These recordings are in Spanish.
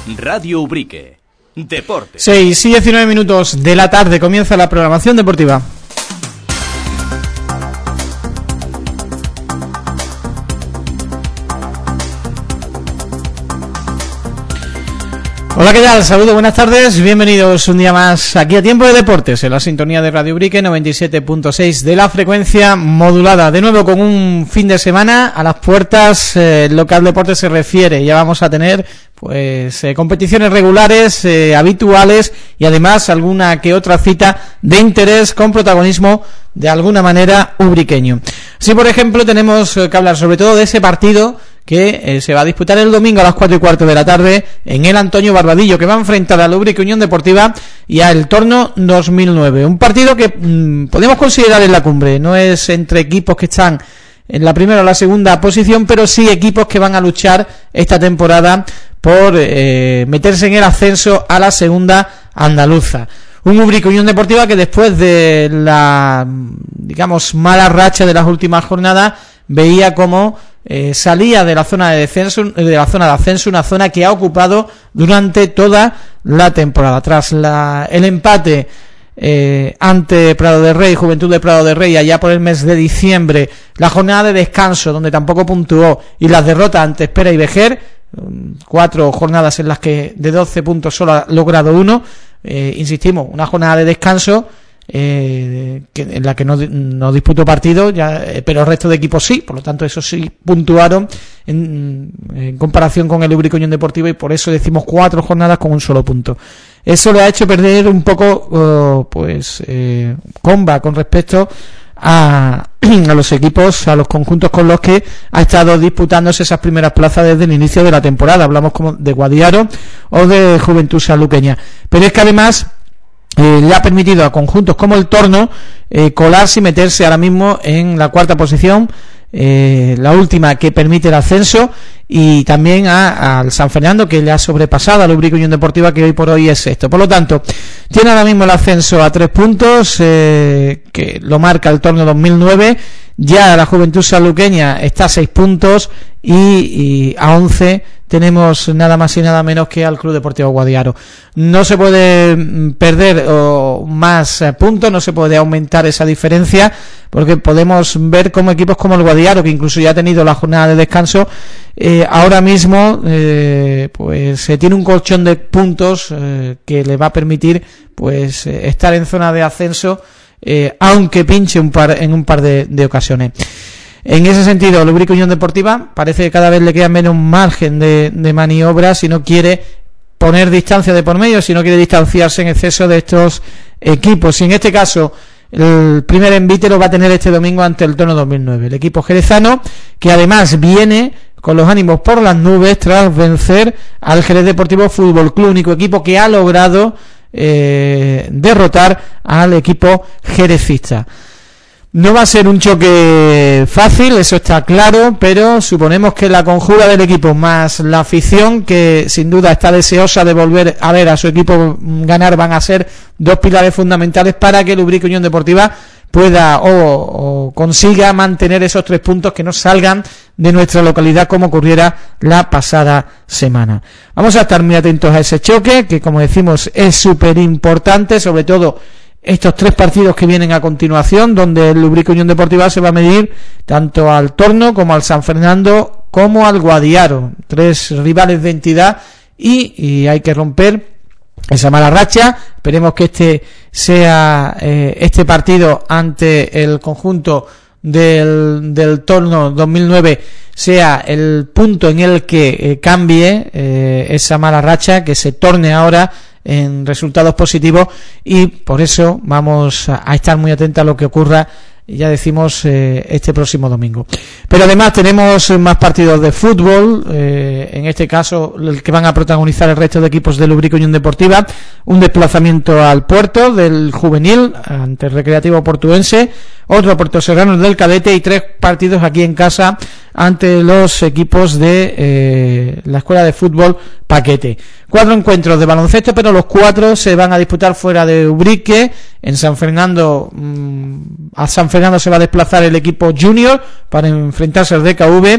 Radio Ubrique. Deporte. 6 y 19 minutos de la tarde comienza la programación deportiva. Hola, ¿qué tal? Saludos, buenas tardes, bienvenidos un día más aquí a Tiempo de Deportes, en la sintonía de Radio Ubrique 97.6 de la frecuencia modulada. De nuevo con un fin de semana a las puertas, lo que al deporte se refiere. Ya vamos a tener pues competiciones regulares, habituales, y además alguna que otra cita de interés con protagonismo de alguna manera ubriqueño. Así, por ejemplo, tenemos que hablar sobre todo de ese partido que se va a disputar el domingo a las 4:15 de la tarde en el Antonio Barbadillo, que va a enfrentar a la Ubrique Unión Deportiva y a El Torno 2009. Un partido que podemos considerar en la cumbre. No es entre equipos que están en la primera o la segunda posición, pero sí equipos que van a luchar esta temporada por meterse en el ascenso a la segunda andaluza. Un Ubrique Unión Deportiva que después de la, digamos, mala racha de las últimas jornadas veía como salía de la zona de descenso, una zona que ha ocupado durante toda la temporada. Tras el empate ante Prado de Rey, Juventud de Prado de Rey, allá por el mes de diciembre, la jornada de descanso donde tampoco puntuó, y las derrotas ante Espera y Vejer, 4 jornadas en las que de 12 puntos solo ha logrado 1, insistimos, una jornada de descanso en la que no disputó partido, pero el resto de equipos sí, por lo tanto esos sí puntuaron en comparación con el Ubrique Unión Deportiva, y por eso decimos 4 jornadas con un solo punto. Eso le ha hecho perder un poco comba con respecto a los equipos, a los conjuntos con los que ha estado disputándose esas primeras plazas desde el inicio de la temporada. Hablamos como de Guadiaro o de Juventud Sanluqueña, pero es que además le ha permitido a conjuntos como el Torno colarse y meterse ahora mismo en la cuarta posición, la última que permite el ascenso, y también al San Fernando, que le ha sobrepasado al Ubrique Unión Deportiva, que hoy por hoy es sexto. Por lo tanto, tiene ahora mismo el ascenso a 3 puntos, que lo marca el Torno 2009. Ya la Juventud Sanluqueña está a 6 puntos y a 11 tenemos nada más y nada menos que al Club Deportivo Guadiaro. No se puede perder más puntos, no se puede aumentar esa diferencia, porque podemos ver como equipos como el Guadiaro, que incluso ya ha tenido la jornada de descanso, ahora mismo tiene un colchón de puntos que le va a permitir estar en zona de ascenso, aunque pinche en un par de ocasiones. En ese sentido, el Ubrique Unión Deportiva parece que cada vez le queda menos margen de maniobra si no quiere poner distancia de por medio, si no quiere distanciarse en exceso de estos equipos. Y en este caso, el primer envite lo va a tener este domingo ante el Torno 2009. El equipo jerezano, que además viene con los ánimos por las nubes tras vencer al Jerez Deportivo Fútbol Club, único equipo que ha logrado derrotar al equipo jerezista. No va a ser un choque fácil, eso está claro, pero suponemos que la conjura del equipo más la afición, que sin duda está deseosa de volver a ver a su equipo ganar, van a ser 2 pilares fundamentales para que el Ubrique Unión Deportiva pueda o consiga mantener esos 3 puntos que no salgan de nuestra localidad, como ocurriera la pasada semana. Vamos a estar muy atentos a ese choque, que como decimos es súper importante, sobre todo estos 3 partidos que vienen a continuación, donde el Ubrique Unión Deportiva se va a medir tanto al Torno como al San Fernando como al Guadiaro, 3 rivales de entidad, y hay que romper esa mala racha. Esperemos que este sea este partido ante el conjunto del Torno 2009 sea el punto en el que cambie esa mala racha, que se torne ahora en resultados positivos, y por eso vamos a estar muy atentos a lo que ocurra, ya decimos, este próximo domingo. Pero además tenemos más partidos de fútbol, en este caso el que van a protagonizar el resto de equipos del Ubrique Unión Deportiva, un desplazamiento al Puerto del juvenil ante el Recreativo Portuense, otro a Puerto Serrano del cadete, y 3 partidos aquí en casa ante los equipos de la Escuela de Fútbol Paquete. 4 encuentros de baloncesto, pero los 4 se van a disputar fuera de Ubrique. En San Fernando, a San Fernando se va a desplazar el equipo junior para enfrentarse al DKV.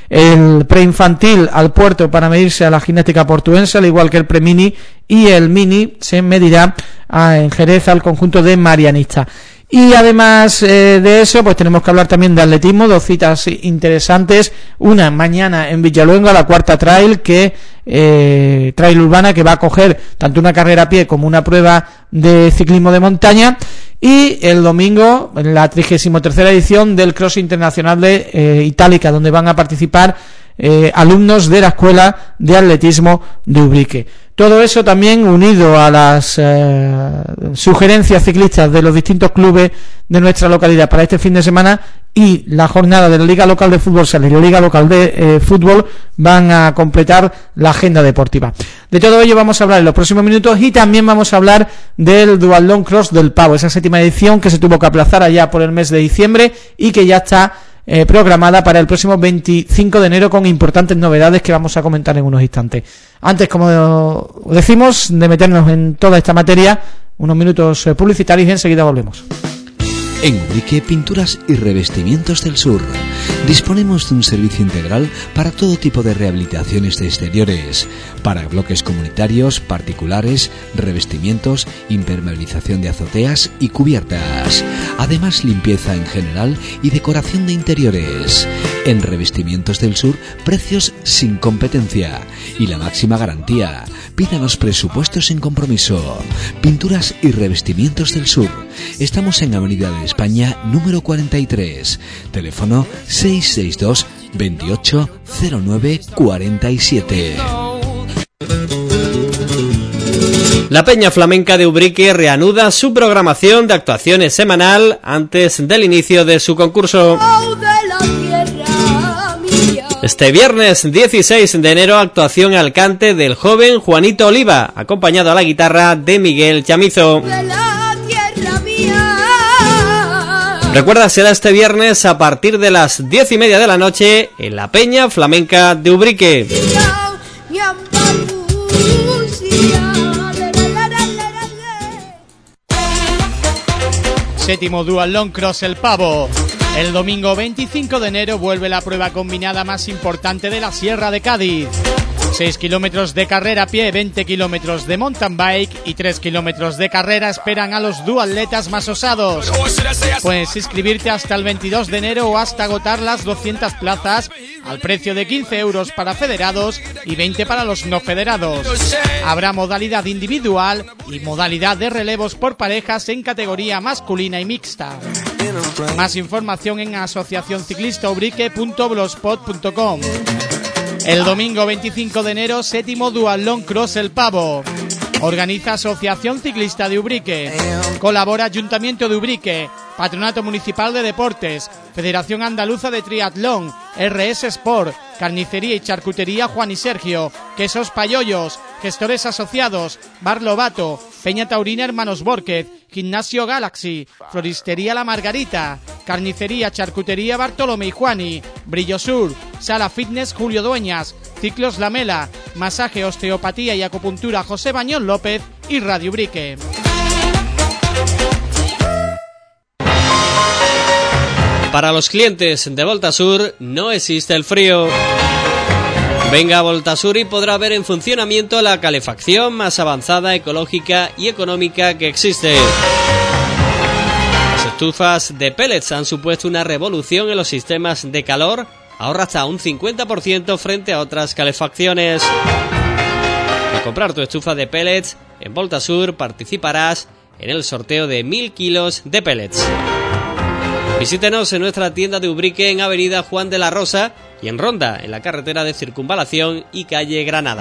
el preinfantil al Puerto para medirse a la gimnástica portuense, al igual que el premini, y el mini se medirá en Jerez al conjunto de Marianista. Y además de eso, pues tenemos que hablar también de atletismo, 2 citas interesantes, una mañana en Villaluenga, la cuarta trail trail urbana, que va a coger tanto una carrera a pie como una prueba de ciclismo de montaña, y el domingo la 33ª edición del Cross Internacional de Itálica, donde van a participar alumnos de la Escuela de Atletismo de Ubrique. Todo eso también unido a las sugerencias ciclistas de los distintos clubes de nuestra localidad para este fin de semana, y la jornada de la Liga Local de Fútbol Sala y la Liga Local de Fútbol van a completar la agenda deportiva. De todo ello vamos a hablar en los próximos minutos, y también vamos a hablar del Duatlón Cross del Pavo, esa 7ª edición que se tuvo que aplazar allá por el mes de diciembre y que ya está programada para el próximo 25 de enero con importantes novedades que vamos a comentar en unos instantes. Antes, como decimos, de meternos en toda esta materia, unos minutos publicitarios y enseguida volvemos. En Ubrique Pinturas y Revestimientos del Sur disponemos de un servicio integral para todo tipo de rehabilitaciones de exteriores, para bloques comunitarios, particulares, revestimientos, impermeabilización de azoteas y cubiertas. Además, limpieza en general y decoración de interiores. En Revestimientos del Sur, precios sin competencia y la máxima garantía. Pídanos presupuestos sin compromiso. Pinturas y Revestimientos del Sur. Estamos en Avenida de España, número 43. Teléfono 662 28 09 47. La Peña Flamenca de Ubrique reanuda su programación de actuaciones semanal antes del inicio de su concurso. Este viernes 16 de enero, actuación al cante del joven Juanito Oliva, acompañado a la guitarra de Miguel Chamizo. Recuerda, será este viernes a partir de las 10:30 de la noche en la Peña Flamenca de Ubrique. Séptimo Duatlón Cross El Pavo. El domingo 25 de enero vuelve la prueba combinada más importante de la Sierra de Cádiz. 6 kilómetros de carrera a pie, 20 kilómetros de mountain bike y 3 kilómetros de carrera esperan a los duatletas más osados. Puedes inscribirte hasta el 22 de enero o hasta agotar las 200 plazas al precio de 15 euros para federados y 20 para los no federados. Habrá modalidad individual y modalidad de relevos por parejas en categoría masculina y mixta. Más información en asociacionciclistaubrique.blogspot.com. El domingo 25 de enero, séptimo Duatlón Cross El Pavo. Organiza Asociación Ciclista de Ubrique. Colabora Ayuntamiento de Ubrique, Patronato Municipal de Deportes, Federación Andaluza de Triatlón, RS Sport, Carnicería y Charcutería Juan y Sergio, Quesos Payollos, Gestores Asociados, Bar Lobato, Peña Taurina Hermanos Bórquez, Gimnasio Galaxy, Floristería La Margarita, Carnicería Charcutería Bartolomé y Juani, Brillo Sur, Sala Fitness Julio Dueñas, Ciclos La Mela, Masaje, Osteopatía y Acupuntura José Bañón López y Radio Ubrique. Para los clientes de Voltasur no existe el frío. Venga a Voltasur y podrá ver en funcionamiento la calefacción más avanzada, ecológica y económica que existe. Las estufas de pellets han supuesto una revolución en los sistemas de calor. Ahorra hasta un 50% frente a otras calefacciones. Al comprar tu estufa de pellets en Voltasur participarás en el sorteo de 1000 kilos de pellets. Visítenos en nuestra tienda de Ubrique en Avenida Juan de la Rosa y en Ronda, en la carretera de Circunvalación y calle Granada.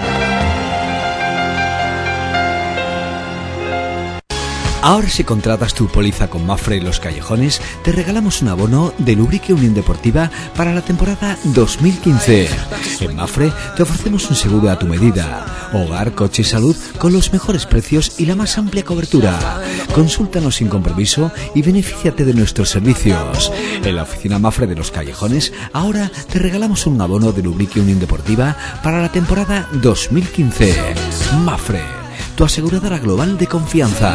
Ahora, si contratas tu póliza con Mafre Los Callejones, te regalamos un abono de Ubrique Unión Deportiva para la temporada 2015. En Mafre te ofrecemos un seguro a tu medida, hogar, coche y salud con los mejores precios y la más amplia cobertura. Consúltanos sin compromiso y benefíciate de nuestros servicios. En la oficina Mafre de Los Callejones, ahora te regalamos un abono de Ubrique Unión Deportiva para la temporada 2015. Mafre, tu aseguradora global de confianza.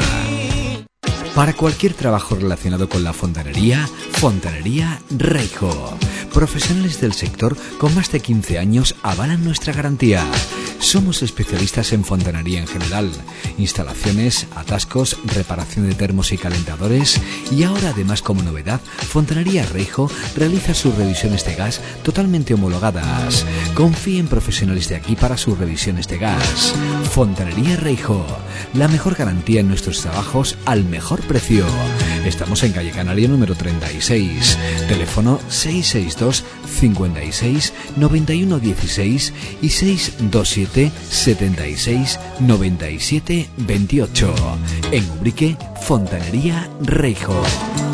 Para cualquier trabajo relacionado con la fontanería, Fontanería Reijo. Profesionales del sector con más de 15 años avalan nuestra garantía. Somos especialistas en fontanería en general, instalaciones, atascos, reparación de termos y calentadores, y ahora además como novedad, Fontanería Reijo realiza sus revisiones de gas totalmente homologadas. Confíe en profesionales de aquí para sus revisiones de gas. Fontanería Reijo, la mejor garantía en nuestros trabajos al mejor precio. Estamos en calle Canaria número 36, teléfono 662 56 91 16 y 627 76 97 28. En Ubrique, Fontanería Reijo.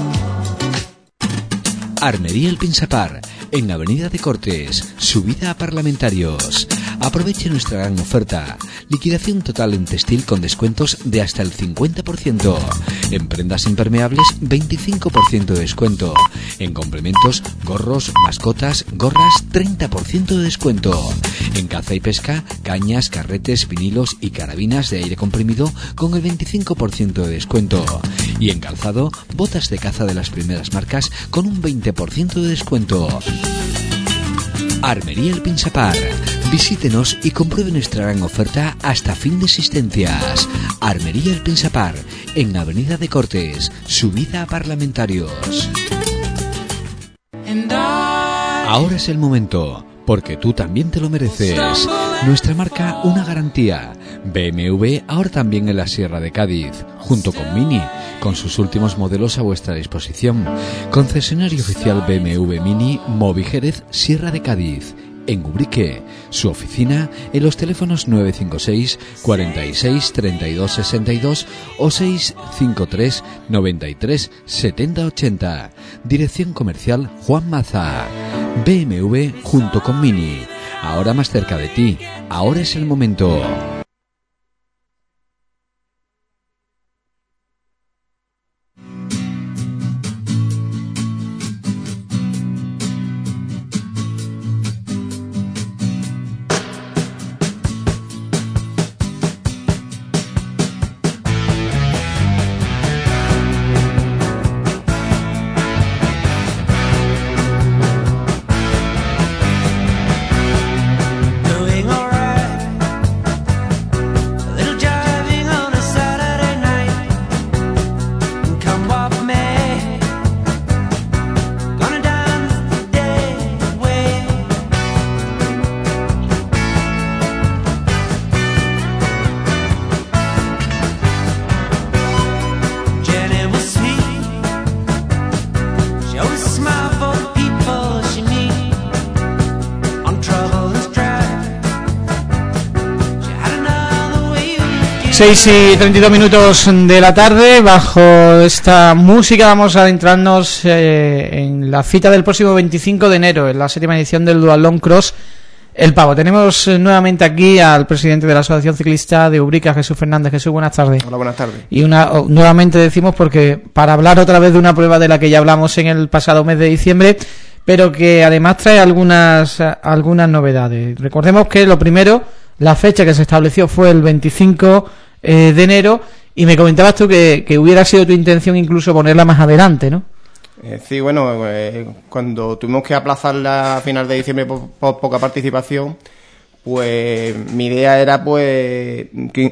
Armería El Pinsapar, en Avenida de Cortes, subida a Parlamentarios. Aproveche nuestra gran oferta. Liquidación total en textil con descuentos de hasta el 50%. En prendas impermeables, 25% de descuento. En complementos, gorros, mascotas, gorras, 30% de descuento. En caza y pesca, cañas, carretes, vinilos y carabinas de aire comprimido con el 25% de descuento. Y en calzado, botas de caza de las primeras marcas con un 20% de descuento. Armería El Pinsapar. Visítenos y compruebe nuestra gran oferta hasta fin de existencias. Armería El Pinsapar, en Avenida de Cortes, subida a Parlamentarios. Ahora es el momento, porque tú también te lo mereces. Nuestra marca, una garantía. BMW ahora también en la Sierra de Cádiz, junto con Mini, con sus últimos modelos a vuestra disposición. Concesionario oficial BMW Mini, Movi Jerez, Sierra de Cádiz. En Ubrique, su oficina en los teléfonos 956 46 32 62 o 653 93 70 80. Dirección comercial Juan Maza. BMW junto con Mini. Ahora más cerca de ti. Ahora es el momento. Seis y 32 minutos de la tarde. Bajo esta música vamos a adentrarnos en la cita del próximo 25 de enero, en la 7ª edición del Duathlon Cross El Pavo. Tenemos nuevamente aquí al presidente de la Asociación Ciclista de Ubrique, Jesús Fernández. Jesús, buenas tardes. Hola, buenas tardes. Y nuevamente decimos porque para hablar otra vez de una prueba de la que ya hablamos en el pasado mes de diciembre, pero que además trae algunas novedades. Recordemos que lo primero, la fecha que se estableció fue el 25 de enero, y me comentabas tú que hubiera sido tu intención incluso ponerla más adelante, ¿no? Sí, bueno, cuando tuvimos que aplazarla a final de diciembre por poca participación, pues mi idea era pues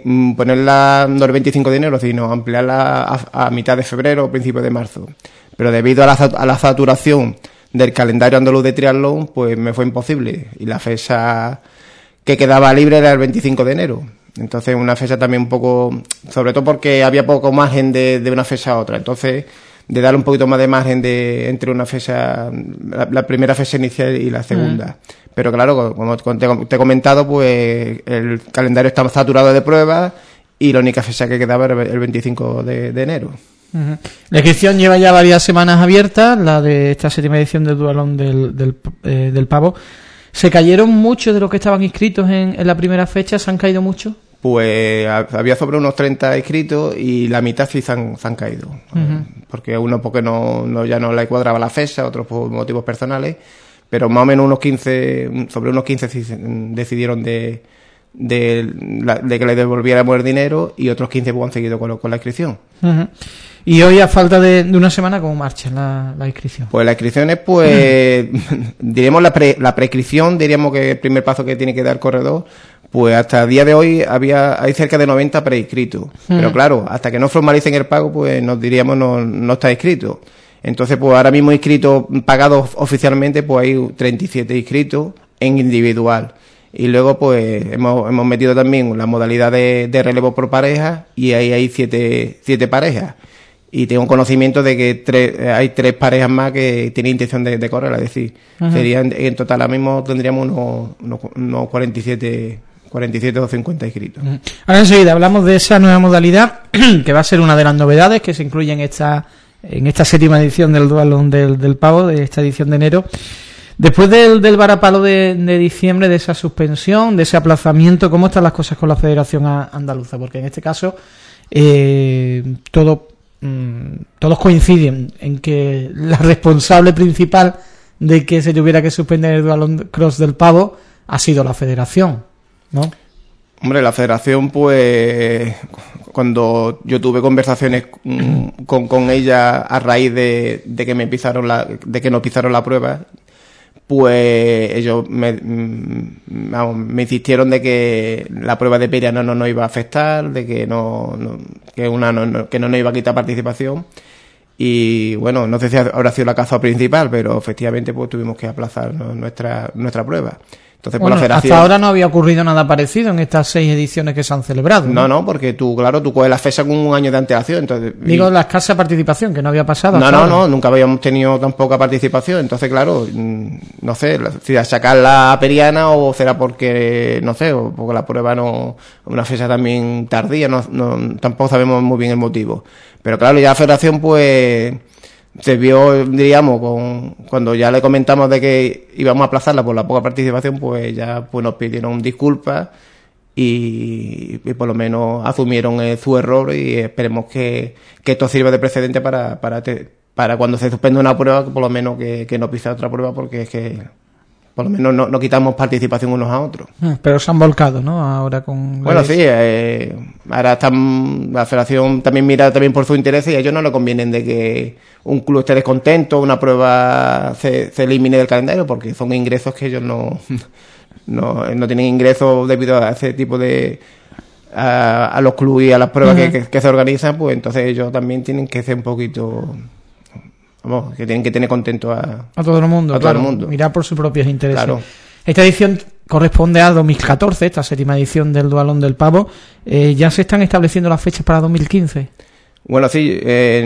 ponerla no el 25 de enero, sino ampliarla a mitad de febrero o principios de marzo. Pero debido a la saturación del calendario andaluz de triatlón, pues me fue imposible, y la fecha que quedaba libre era el 25 de enero. Entonces una fecha también un poco, sobre todo porque había poco margen de una fecha a otra, entonces de darle un poquito más de margen entre una fecha, la primera fecha inicial y la segunda. Pero claro, como te he comentado, pues el calendario estaba saturado de pruebas y la única fecha que quedaba era el 25 de enero. La inscripción lleva ya varias semanas abierta, la de esta 7ª edición del Duathlon del Pavo. ¿Se cayeron muchos de los que estaban inscritos en la primera fecha? ¿Se han caído muchos? Pues había sobre unos 30 inscritos y la mitad sí se han caído. Porque uno porque ya no le cuadraba la fecha, otros por motivos personales, pero más o menos sobre unos 15 sí decidieron de que le devolviéramos el dinero, y otros 15 pues han seguido con la inscripción. Y hoy, a falta de una semana, ¿cómo marcha la inscripción? Pues las inscripciones, pues, diríamos la prescripción, diríamos que el primer paso que tiene que dar el corredor, pues hasta el día de hoy hay cerca de 90 preinscritos. Pero claro, hasta que no formalicen el pago, pues nos diríamos no está inscrito. Entonces, pues ahora mismo inscritos, pagados oficialmente, pues hay 37 inscritos en individual. Y luego, pues, hemos metido también la modalidad de relevo por pareja, y ahí hay 7 parejas. Y tengo conocimiento de que hay 3 parejas más que tienen intención de correr, es decir, serían en total ahora mismo tendríamos unos 47 o 50 inscritos. Ahora enseguida hablamos de esa nueva modalidad, que va a ser una de las novedades que se incluye en esta 7ª edición del Duatlón del Pavo, de esta edición de enero. Después del varapalo de diciembre, de esa suspensión, de ese aplazamiento, ¿cómo están las cosas con la Federación Andaluza? Porque en este caso todos coinciden en que la responsable principal de que se tuviera que suspender el Duatlón Cross del Pavo ha sido la Federación, ¿no? Hombre, la Federación, pues, cuando yo tuve conversaciones con ella a raíz de que nos pisaron la prueba, pues ellos me insistieron de que la prueba de Peria no nos iba a afectar, de que no nos iba a quitar participación. Y bueno, no sé si habrá sido la causa principal, pero efectivamente pues tuvimos que aplazar nuestra prueba. Entonces, bueno, por la Federación, hasta ahora no había ocurrido nada parecido en estas 6 ediciones que se han celebrado. No, porque tú coges la fecha con un año de antelación. Entonces, digo, la escasa participación, que no había pasado. No, nunca habíamos tenido tan poca participación. Entonces, claro, no sé, si a sacar la periana o será porque, no sé, o porque la prueba no, una fecha también tardía, tampoco sabemos muy bien el motivo. Pero claro, ya la Federación, pues, se vio, diríamos, cuando ya le comentamos de que íbamos a aplazarla por la poca participación, pues ya pues nos pidieron disculpas y por lo menos asumieron su error, y esperemos que esto sirva de precedente para cuando se suspenda una prueba, por lo menos que no pise otra prueba, porque es que por lo menos no quitamos participación unos a otros. Pero se han volcado, ¿no? Ahora con... Bueno, sí, ahora la Federación también mira también por su interés, y a ellos no le convienen de que un club esté descontento, una prueba se elimine del calendario, porque son ingresos que ellos no tienen ingresos debido a ese tipo de... a los clubes y a las pruebas que se organizan, pues entonces ellos también tienen que ser un poquito... Vamos, que tienen que tener contento a todo el mundo, todo el mundo. Mirar por sus propios intereses. Claro. Esta edición corresponde a 2014, esta 7ª edición del Duatlón del Pavo. ¿Ya se están estableciendo las fechas para 2015? Bueno, sí.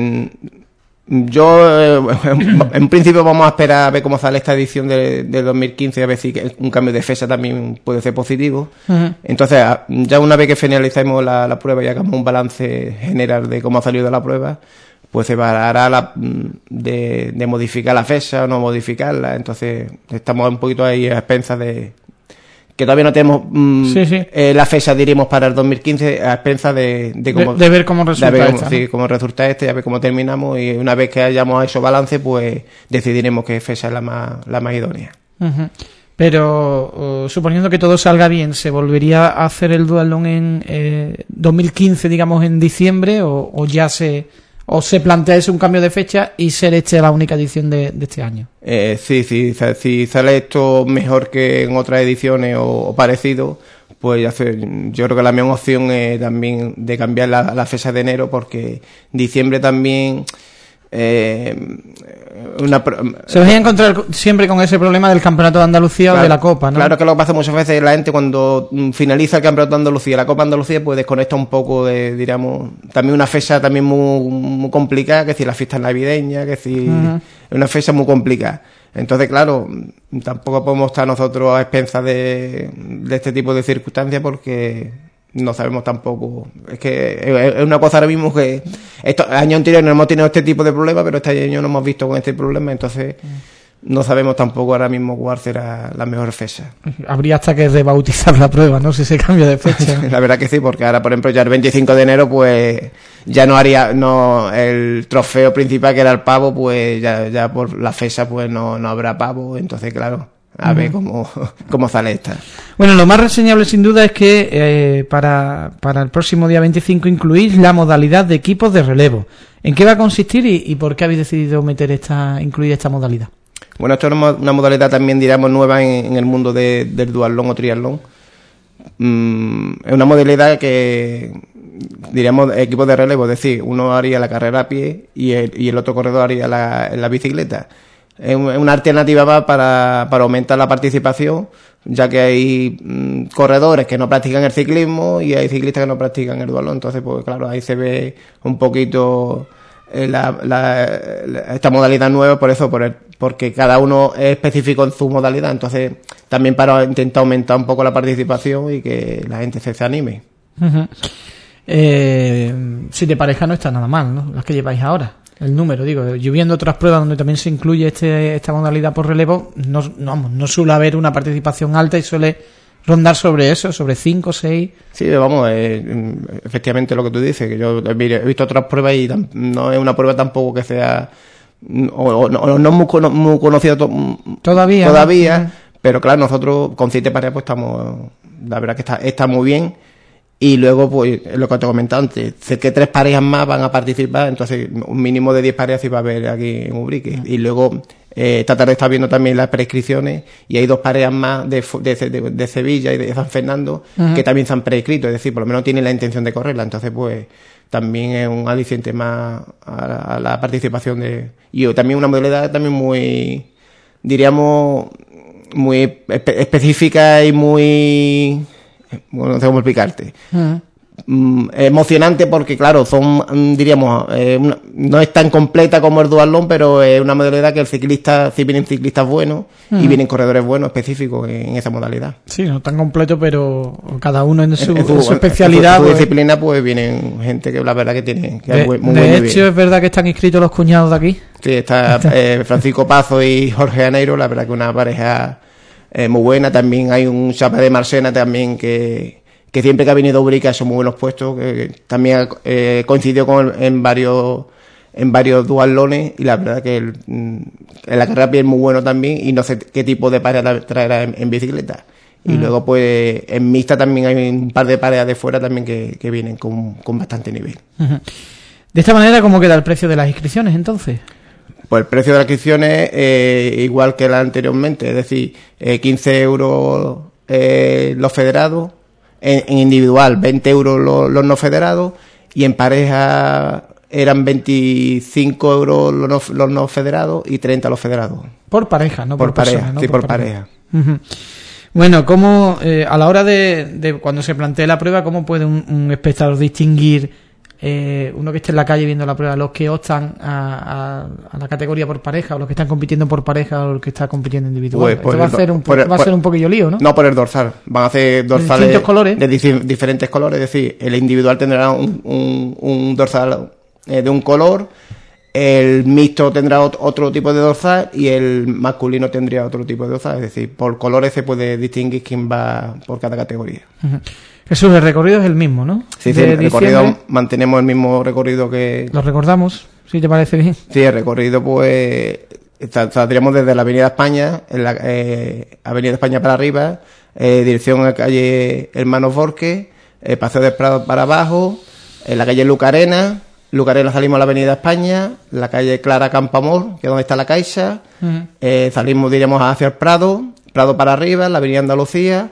En principio vamos a esperar a ver cómo sale esta edición de 2015, a ver si un cambio de fecha también puede ser positivo. Entonces, ya una vez que finalicemos la prueba y hagamos un balance general de cómo ha salido la prueba, pues se valorará de modificar la fecha o no modificarla. Entonces estamos un poquito ahí a expensas de que todavía no tenemos la fecha, diríamos, para el 2015, a expensas de ver cómo resulta cómo resulta y a ver cómo terminamos, y una vez que hayamos hecho balance, pues decidiremos qué fecha es la más idónea. Pero suponiendo que todo salga bien, ¿se volvería a hacer el Duatlón en 2015, digamos, en diciembre, o ya se plantea ese un cambio de fecha y ser la única edición de este año? Sí, si sale esto mejor que en otras ediciones o parecido, pues yo creo que la mejor opción es también de cambiar la fecha de enero, porque diciembre también... se vais a encontrar siempre con ese problema del Campeonato de Andalucía, claro, o de la Copa, ¿no? Claro, que lo que pasa muchas veces la gente cuando finaliza el Campeonato de Andalucía, la Copa de Andalucía, pues desconecta un poco de, diríamos, también una fecha también muy complicada, que si la fiesta navideña, que si es una fecha muy complicada. Entonces, claro, tampoco podemos estar nosotros a expensas de este tipo de circunstancias, porque no sabemos tampoco. Es que es una cosa ahora mismo que años anteriores no hemos tenido este tipo de problemas, pero este año no hemos visto con este problema, entonces no sabemos tampoco ahora mismo cuál será la mejor fecha. Habría hasta que rebautizar la prueba, ¿no? Si se cambia de fecha. La verdad que sí, porque ahora, por ejemplo, ya el 25 de enero, pues ya el trofeo principal, que era el pavo, pues ya por la fecha pues no habrá pavo. Entonces, claro, a ver cómo sale esta. Bueno, lo más reseñable sin duda es que para el próximo día 25 incluís la modalidad de equipos de relevo. ¿En qué va a consistir y por qué habéis decidido incluir esta modalidad? Bueno, esto es una modalidad también, diríamos, nueva en el mundo del duatlón o triatlón. Es una modalidad que, diríamos, equipos de relevo, es decir, uno haría la carrera a pie y el otro corredor haría la bicicleta. Es una alternativa más para aumentar la participación, ya que hay corredores que no practican el ciclismo y hay ciclistas que no practican el duatlón. Entonces, pues claro, ahí se ve un poquito esta modalidad nueva, porque cada uno es específico en su modalidad. Entonces, también para intentar aumentar un poco la participación y que la gente se anime. Uh-huh. Si de pareja no está nada mal, ¿no? Las que lleváis ahora. El número, digo, yo viendo otras pruebas donde también se incluye esta modalidad por relevo, no suele haber una participación alta y suele rondar sobre 5 o 6. Sí, vamos, efectivamente lo que tú dices, que yo he visto otras pruebas y no es una prueba tampoco que sea no es muy conocida todavía, ¿no? Pero claro, nosotros con 7 parejas pues estamos, la verdad que está muy bien. Y luego, pues, lo que te comentaba antes, sé que 3 parejas más van a participar, entonces un mínimo de 10 parejas sí va a haber aquí en Ubrique. Y luego, esta tarde está viendo también las prescripciones y hay 2 parejas más de Sevilla y de San Fernando que también se han prescrito, es decir, por lo menos tienen la intención de correrla. Entonces, pues, también es un aliciente más a la participación y también una modalidad también muy, diríamos, muy específica y muy... Bueno, no sé cómo explicarte. Emocionante porque, claro, son, diríamos, no es tan completa como el duatlón, pero es una modalidad que si vienen ciclistas buenos y vienen corredores buenos específicos en esa modalidad. Sí, no tan completo, pero cada uno en su especialidad. En su disciplina, pues vienen gente que la verdad que tiene que muy buen nivel. De hecho, es verdad que están inscritos los cuñados de aquí. Sí, está Francisco Pazo y Jorge Aneiro, la verdad que una pareja muy buena. También hay un chapa de Marsena también que siempre que ha venido a Ubrique ha hecho muy buenos puestos, que también coincidió en varios duatlones, y la verdad que en la carrera a pie es muy bueno también, y no sé qué tipo de pareja traerá en bicicleta. Y luego pues en mixta también hay un par de parejas de fuera también que vienen con bastante nivel. De esta manera, ¿cómo queda el precio de las inscripciones entonces? Pues el precio de las inscripciones igual que la anteriormente, es decir, 15 euros los federados, en individual 20 euros los no federados, y en pareja eran 25 euros los no federados y 30 los federados. Por pareja, no por pareja, persona, ¿no? Sí, por pareja. Uh-huh. Bueno, ¿cómo a la hora de cuando se plantee la prueba, cómo puede un espectador distinguir uno que esté en la calle viendo la prueba, los que optan a la categoría por pareja, o los que están compitiendo por pareja, o los que están compitiendo individual? Esto va a ser un poquillo lío, ¿no? No, por el dorsal. Van a hacer dorsales distintos colores, de diferentes colores. Es decir, el individual tendrá un dorsal de un color, el mixto tendrá otro tipo de dorsal y el masculino tendría otro tipo de dorsal. Es decir, por colores se puede distinguir quién va por cada categoría. Uh-huh. Jesús, el recorrido es el mismo, ¿no? Sí, el recorrido, mantenemos el mismo recorrido que... ¿Lo recordamos? ¿Sí te parece bien? Sí, el recorrido pues saldríamos desde la Avenida España, Avenida España para arriba, dirección a calle Hermanos Borges, Paseo del Prado para abajo, en la calle Lucarena salimos a la Avenida España, la calle Clara Campoamor, que es donde está la Caixa, salimos, diríamos, hacia el Prado para arriba, la Avenida Andalucía,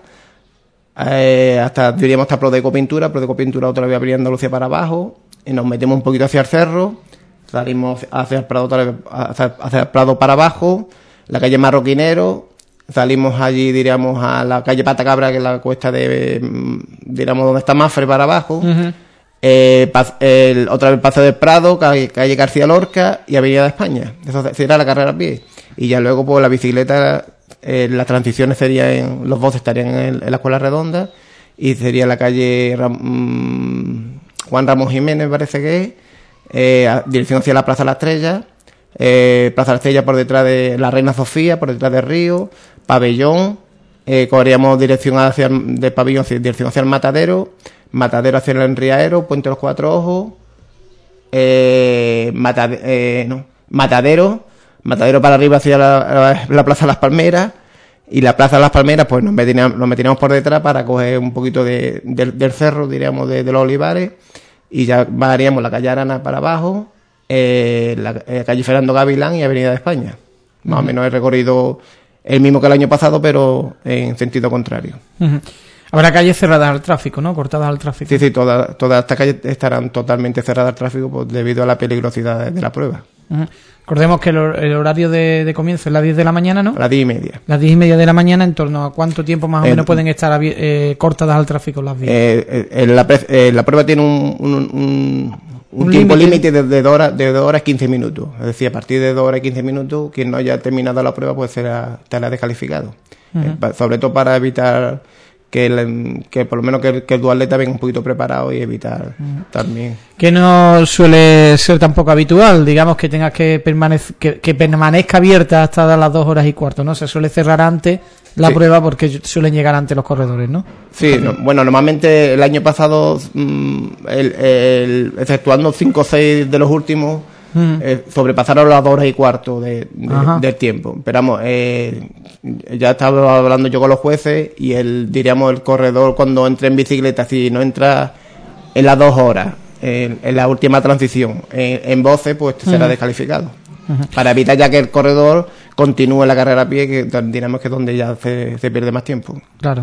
hasta Prodeco Pintura otra vez Avenida Andalucía para abajo, y nos metemos un poquito hacia el cerro, salimos hacia el Prado hacia el Prado para abajo, la calle Marroquinero, salimos allí, diríamos, a la calle Patacabra, que es la cuesta diríamos, donde está Mafre para abajo, otra vez Paseo del Prado, calle García Lorca y Avenida de España. Eso será la carrera a pie. Y ya luego, pues la bicicleta, las transiciones serían, los boxes estarían en la Escuela Redonda, y sería la calle Juan Ramón Jiménez, parece que es, dirección hacia la Plaza La Estrella, Plaza La Estrella por detrás de la Reina Sofía, por detrás de Río, Pabellón, correríamos dirección hacia del Pabellón, dirección hacia el Matadero hacia el Enriaero, Puente de los Cuatro Ojos, Matadero para arriba hacia la Plaza de las Palmeras, y la Plaza de las Palmeras, pues nos metíamos por detrás para coger un poquito del cerro, diríamos, de los Olivares, y ya bajaríamos la calle Arana para abajo, la calle Fernando Gavilán y Avenida de España. Más o menos el recorrido el mismo que el año pasado, pero en sentido contrario. Habrá calles cerradas al tráfico, ¿no? Cortadas al tráfico. Sí, todas estas calles estarán totalmente cerradas al tráfico pues, debido a la peligrosidad de la prueba. Recordemos que el horario de comienzo es las 10 de la mañana, ¿no? Las 10:30. Las 10:30 de la mañana, ¿en torno a cuánto tiempo más o menos pueden estar cortadas al tráfico las vías? La prueba tiene un tiempo límite de 2 horas y 15 minutos. Es decir, a partir de 2 horas y 15 minutos, quien no haya terminado la prueba pues estará descalificado. Sobre todo para evitar que por lo menos que el dualeta venga un poquito preparado y evitar también. Que no suele ser tampoco habitual, digamos que tengas que permanezca abierta hasta las 2 horas y cuarto, ¿no? Se suele cerrar antes la prueba porque suelen llegar antes los corredores, ¿no? Sí, bueno, normalmente el año pasado, exceptuando 5 o 6 de los últimos, sobrepasaron las 2 horas y cuarto del tiempo. Pero vamos, ya estaba hablando yo con los jueces y el corredor cuando entra en bicicleta, si no entra en las 2 horas, en la última transición, en voces, pues será descalificado. Para evitar ya que el corredor continúe la carrera a pie, que diríamos que es donde ya se pierde más tiempo. Claro.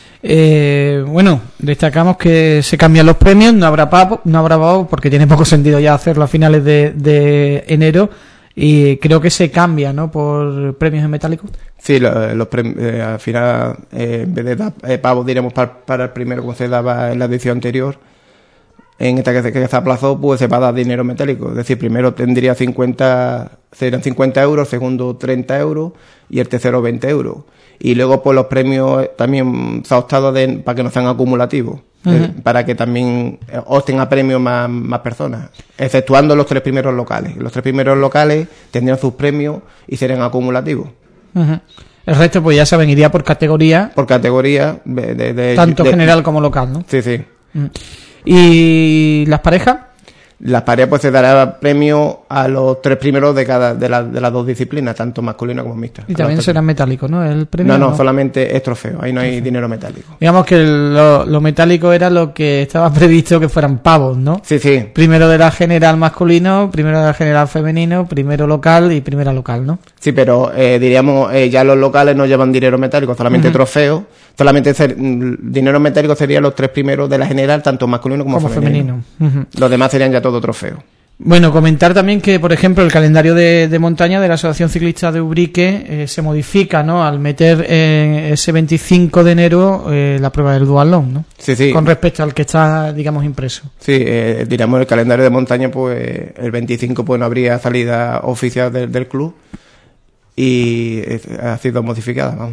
Bueno, destacamos que se cambian los premios, no habrá pavos porque tiene poco sentido ya hacerlo a finales de enero, y creo que se cambia, ¿no?, por premios en metálico. Sí, los premios, al final, en vez de dar pavos, diremos para el primero como se daba en la edición anterior, en esta que se aplazó, pues se va a dar dinero metálico. Es decir, primero serían 50 euros, segundo 30 euros y el tercero 20 euros. Y luego pues los premios también se ha optado para que no sean acumulativos, para que también opten a premios más personas, exceptuando los 3 primeros locales. Los 3 primeros locales tendrían sus premios y serían acumulativos. El resto, pues ya saben, iría por categoría. Por categoría. Tanto general como local, ¿no? Sí. ¿Y las parejas? Las parejas pues se dará premio a los 3 primeros de las 2 disciplinas, tanto masculina como mixta. Y también serán metálicos, ¿no? El premio. No, solamente es trofeo, ahí no hay dinero metálico. Digamos que lo metálico era lo que estaba previsto que fueran pavos, ¿no? Sí. Primero de la general masculino, primero de la general femenino, primero local y primera local, ¿no? Sí, pero diríamos, ya los locales no llevan dinero metálico, solamente trofeo. Solamente dinero metálico serían los 3 primeros de la general, tanto masculino como femenino. Los demás serían ya todo trofeo. Bueno, comentar también que, por ejemplo, el calendario de montaña de la Asociación Ciclista de Ubrique se modifica, ¿no?, al meter ese 25 de enero la prueba del duatlón, ¿no? Sí. Con respecto al que está, digamos, impreso. Sí, diríamos el calendario de montaña, pues el 25 pues no habría salida oficial del club y ha sido modificada, vamos.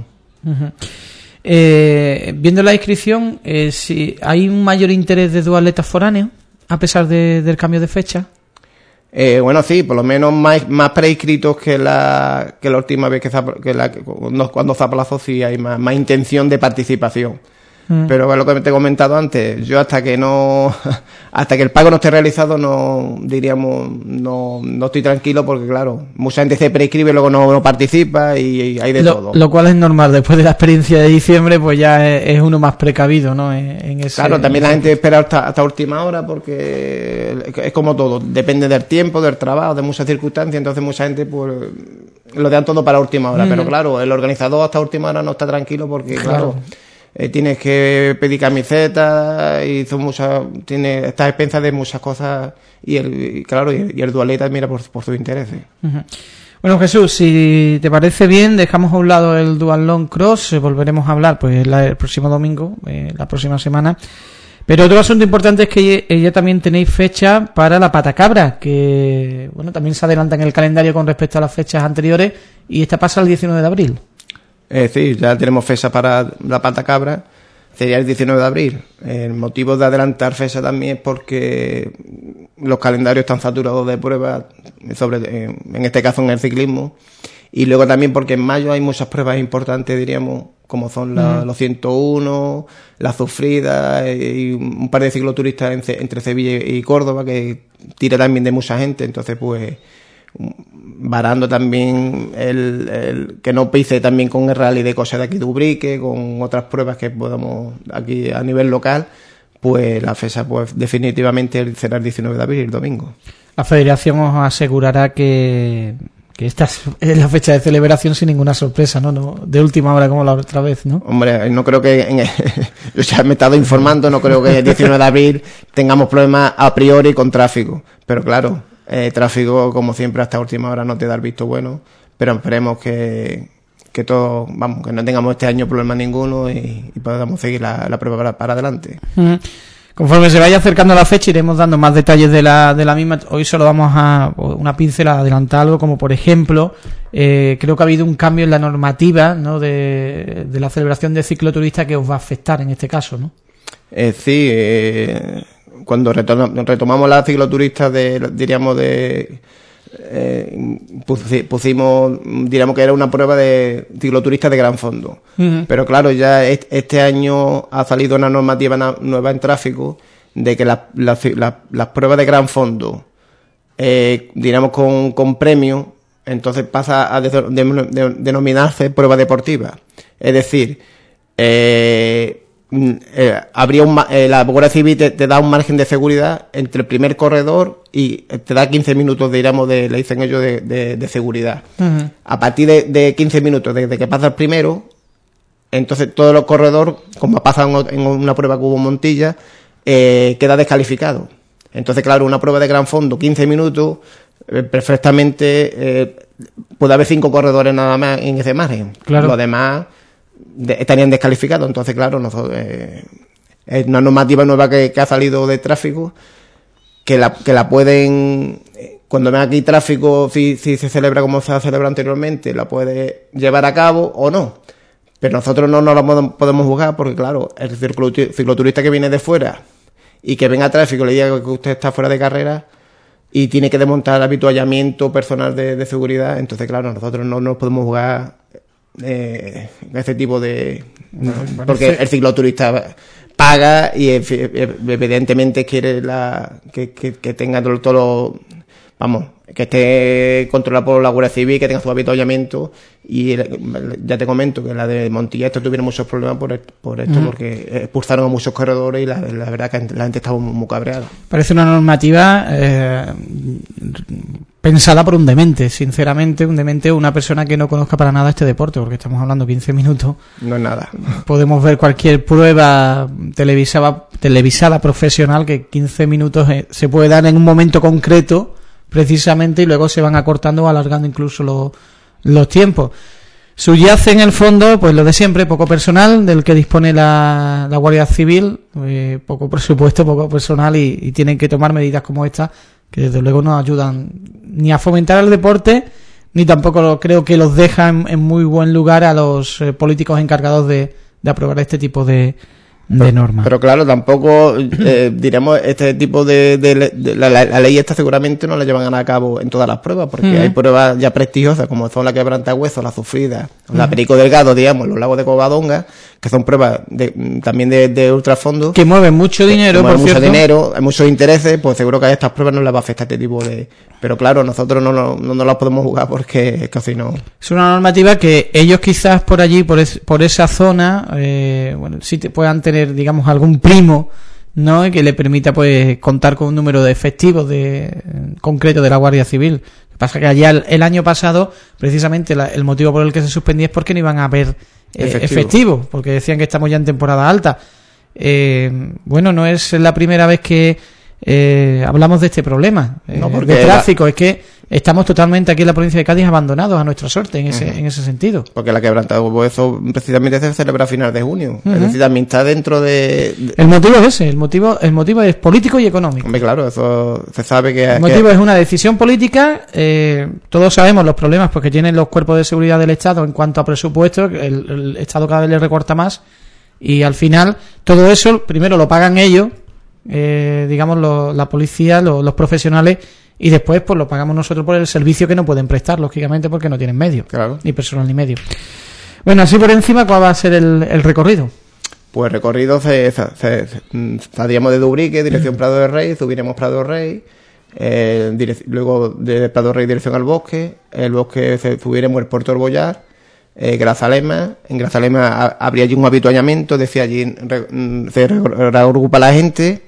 Viendo la inscripción, si hay un mayor interés de duatletas foráneos a pesar del cambio de fecha. Bueno, sí, por lo menos más preinscritos que la última vez cuando se aplazó, sí hay más intención de participación. Pero es lo que te he comentado antes, yo hasta que el pago no esté realizado no estoy tranquilo, porque claro, mucha gente se prescribe y luego no participa y hay de todo. Lo cual es normal, después de la experiencia de diciembre pues ya es uno más precavido, ¿no? Claro, también la gente espera hasta última hora porque es como todo, depende del tiempo, del trabajo, de muchas circunstancias, entonces mucha gente pues lo dan todo para última hora, pero claro, el organizador hasta última hora no está tranquilo porque claro tienes que pedir camisetas y estás a expensas de muchas cosas y el dualeta mira por sus intereses. Bueno, Jesús, si te parece bien, dejamos a un lado el duatlón cross, volveremos a hablar pues el próximo domingo, la próxima semana. Pero otro asunto importante es que ya también tenéis fecha para la patacabra, que bueno, también se adelanta en el calendario con respecto a las fechas anteriores, y esta pasa el 19 de abril. Sí, ya tenemos fecha para la patacabra, sería el 19 de abril. El motivo de adelantar fecha también es porque los calendarios están saturados de pruebas, en este caso en el ciclismo, y luego también porque en mayo hay muchas pruebas importantes, diríamos, como son los 101, la Sufrida y un par de cicloturistas entre Sevilla y Córdoba, que tira también de mucha gente. Entonces pues varando también el que no pise también con el rally de cosas de aquí de Ubrique, con otras pruebas que podamos aquí a nivel local, pues la fecha pues definitivamente será el 19 de abril, el domingo. La Federación os asegurará que esta es la fecha de celebración sin ninguna sorpresa, ¿no? De última hora como la otra vez, ¿no? Hombre, no creo que... yo ya me he estado informando, no creo que el 19 de abril tengamos problemas a priori con tráfico. Pero claro, tráfico, como siempre, hasta última hora no te da el visto bueno. Pero esperemos que todo... Vamos, que no tengamos este año problema ninguno y podamos seguir la prueba para adelante. Conforme se vaya acercando la fecha iremos dando más detalles de la misma. Hoy solo vamos a una pincelada, adelantar algo como por ejemplo, creo que ha habido un cambio en la normativa, ¿no? de la celebración de cicloturista que os va a afectar en este caso, ¿no? Sí, cuando retomamos la cicloturista pusimos, diríamos que era una prueba de cicloturista de gran fondo. Pero claro, ya este año ha salido una normativa nueva en tráfico de que las pruebas de gran fondo, diríamos con premio, entonces pasa a denominarse prueba deportiva. Es decir, habría la Guardia Civil te da un margen de seguridad entre el primer corredor y te da 15 minutos, diríamos, le dicen ellos, de seguridad. A partir de 15 minutos desde que pasa el primero, entonces todos los corredores, como ha pasado en una prueba que hubo en Montilla, queda descalificado. Entonces, claro, una prueba de gran fondo, 15 minutos, perfectamente puede haber 5 corredores nada más en ese margen. Claro. Los demás estarían descalificados. Entonces, claro, es una normativa nueva que ha salido de tráfico, que la pueden, cuando ven aquí tráfico, si se celebra como se ha celebrado anteriormente, la puede llevar a cabo o no. Pero nosotros no la podemos juzgar porque, claro, el cicloturista que viene de fuera y que venga a tráfico le diga que usted está fuera de carrera y tiene que desmontar habituallamiento personal de seguridad, entonces, claro, nosotros no nos podemos jugar ese tipo de... porque el cicloturista paga y evidentemente quiere que tenga todo lo... Vamos, que esté controlado por la Guardia Civil, que tenga su habituallamiento, y ya te comento que la de Montilla tuvieron muchos problemas por esto, porque expulsaron a muchos corredores y la verdad que la gente estaba muy cabreada. Parece una normativa pensada por un demente, sinceramente, una persona que no conozca para nada este deporte, porque estamos hablando 15 minutos. No es nada. Podemos ver cualquier prueba televisada profesional que 15 minutos se puede dar en un momento concreto, precisamente, y luego se van acortando o alargando incluso los tiempos. Subyace en el fondo pues lo de siempre, poco personal del que dispone la Guardia Civil, poco presupuesto, poco personal, y tienen que tomar medidas como esta que desde luego no ayudan ni a fomentar el deporte, ni tampoco creo que los dejan en muy buen lugar a los políticos encargados de aprobar este tipo de normas. Pero claro, tampoco diremos este tipo la ley esta seguramente no la llevan a cabo en todas las pruebas, porque hay pruebas ya prestigiosas como son la quebrantahuesos, la sufrida, la Perico Delgado, digamos, los lagos de Covadonga, que son pruebas también de ultrafondo, que mueven mucho dinero, por cierto. Dinero, hay muchos intereses, pues seguro que a estas pruebas no les va a afectar este tipo de... Pero claro, nosotros no las podemos jugar porque es que así no... Es una normativa que ellos quizás por allí, por esa zona, sí te puedan tener, digamos, algún primo, ¿no? Y que le permita pues contar con un número de efectivos concreto de la Guardia Civil. Lo que pasa es que allá el año pasado, precisamente el motivo por el que se suspendía es porque no iban a haber efectivos, porque decían que estamos ya en temporada alta. No es la primera vez que hablamos de este problema de tráfico, es que estamos totalmente aquí en la provincia de Cádiz abandonados a nuestra suerte en ese sentido. Porque la quebrantahuesos precisamente se celebra a finales de junio, es decir, también está dentro de... El motivo es ese, el motivo es político y económico. Hombre, claro, eso se sabe que... El motivo es una decisión política, todos sabemos los problemas porque tienen los cuerpos de seguridad del Estado en cuanto a presupuesto, el Estado cada vez le recorta más y al final todo eso primero lo pagan ellos, digamos la policía, los profesionales, y después pues lo pagamos nosotros por el servicio que no pueden prestar, lógicamente, porque no tienen medios, claro, ni personal ni medios. Bueno, así por encima, ¿cuál va a ser el recorrido? Pues el recorrido saldríamos de Ubrique, dirección Prado de Rey, subiremos Prado de Rey, luego de Prado Rey dirección al bosque, el bosque subiremos el Puerto del Bollar, Grazalema. En Grazalema habría allí un habituallamiento, es decir, allí se reagrupa la gente.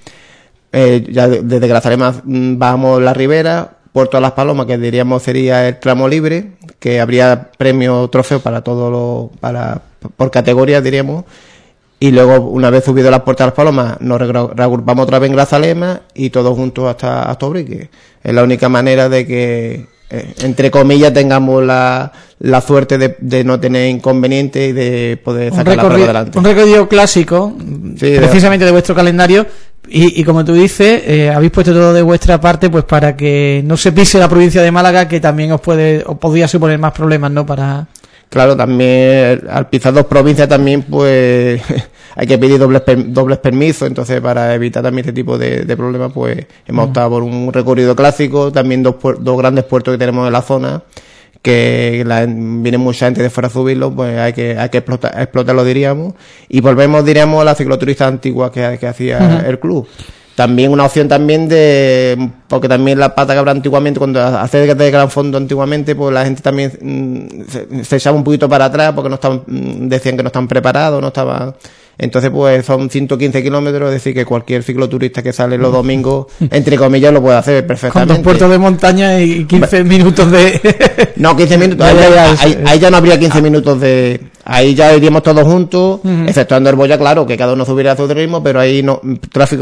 Ya desde Grazalema bajamos la ribera, Puerto de las Palomas, que diríamos sería el tramo libre, que habría premio trofeo para todos por categorías, diríamos. Y luego, una vez subido las Puertas de las Palomas, nos reagrupamos otra vez en Grazalema y todos juntos hasta Ubrique. Es la única manera de que, entre comillas, tengamos la suerte de no tener inconvenientes y de poder sacar la prueba adelante. Un recorrido clásico, sí, precisamente de vuestro calendario. Y como tú dices, habéis puesto todo de vuestra parte pues para que no se pise la provincia de Málaga, que también os podría suponer más problemas, ¿no? Claro, también al pisar dos provincias también pues hay que pedir dobles permisos, entonces para evitar también este tipo de problemas pues hemos optado por un recorrido clásico, también dos grandes puertos que tenemos en la zona, que viene mucha gente de fuera a subirlo, pues hay que explotarlo, diríamos, y volvemos, diríamos, a la cicloturista antigua que hacía el club. También una opción también porque también la pata que habrá antiguamente, cuando hace de Gran Fondo antiguamente, pues la gente también se echaba un poquito para atrás porque decían que no están preparados, no estaban. Entonces, pues son 115 kilómetros, es decir, que cualquier cicloturista que sale los domingos, entre comillas, lo puede hacer perfectamente. Con 2 puertos de montaña y 15 minutos de... No, 15 minutos, ahí ya no habría 15 minutos de... Ahí ya iríamos todos juntos, exceptuando el Boya, claro, que cada uno subiría a su ritmo, pero ahí tráfico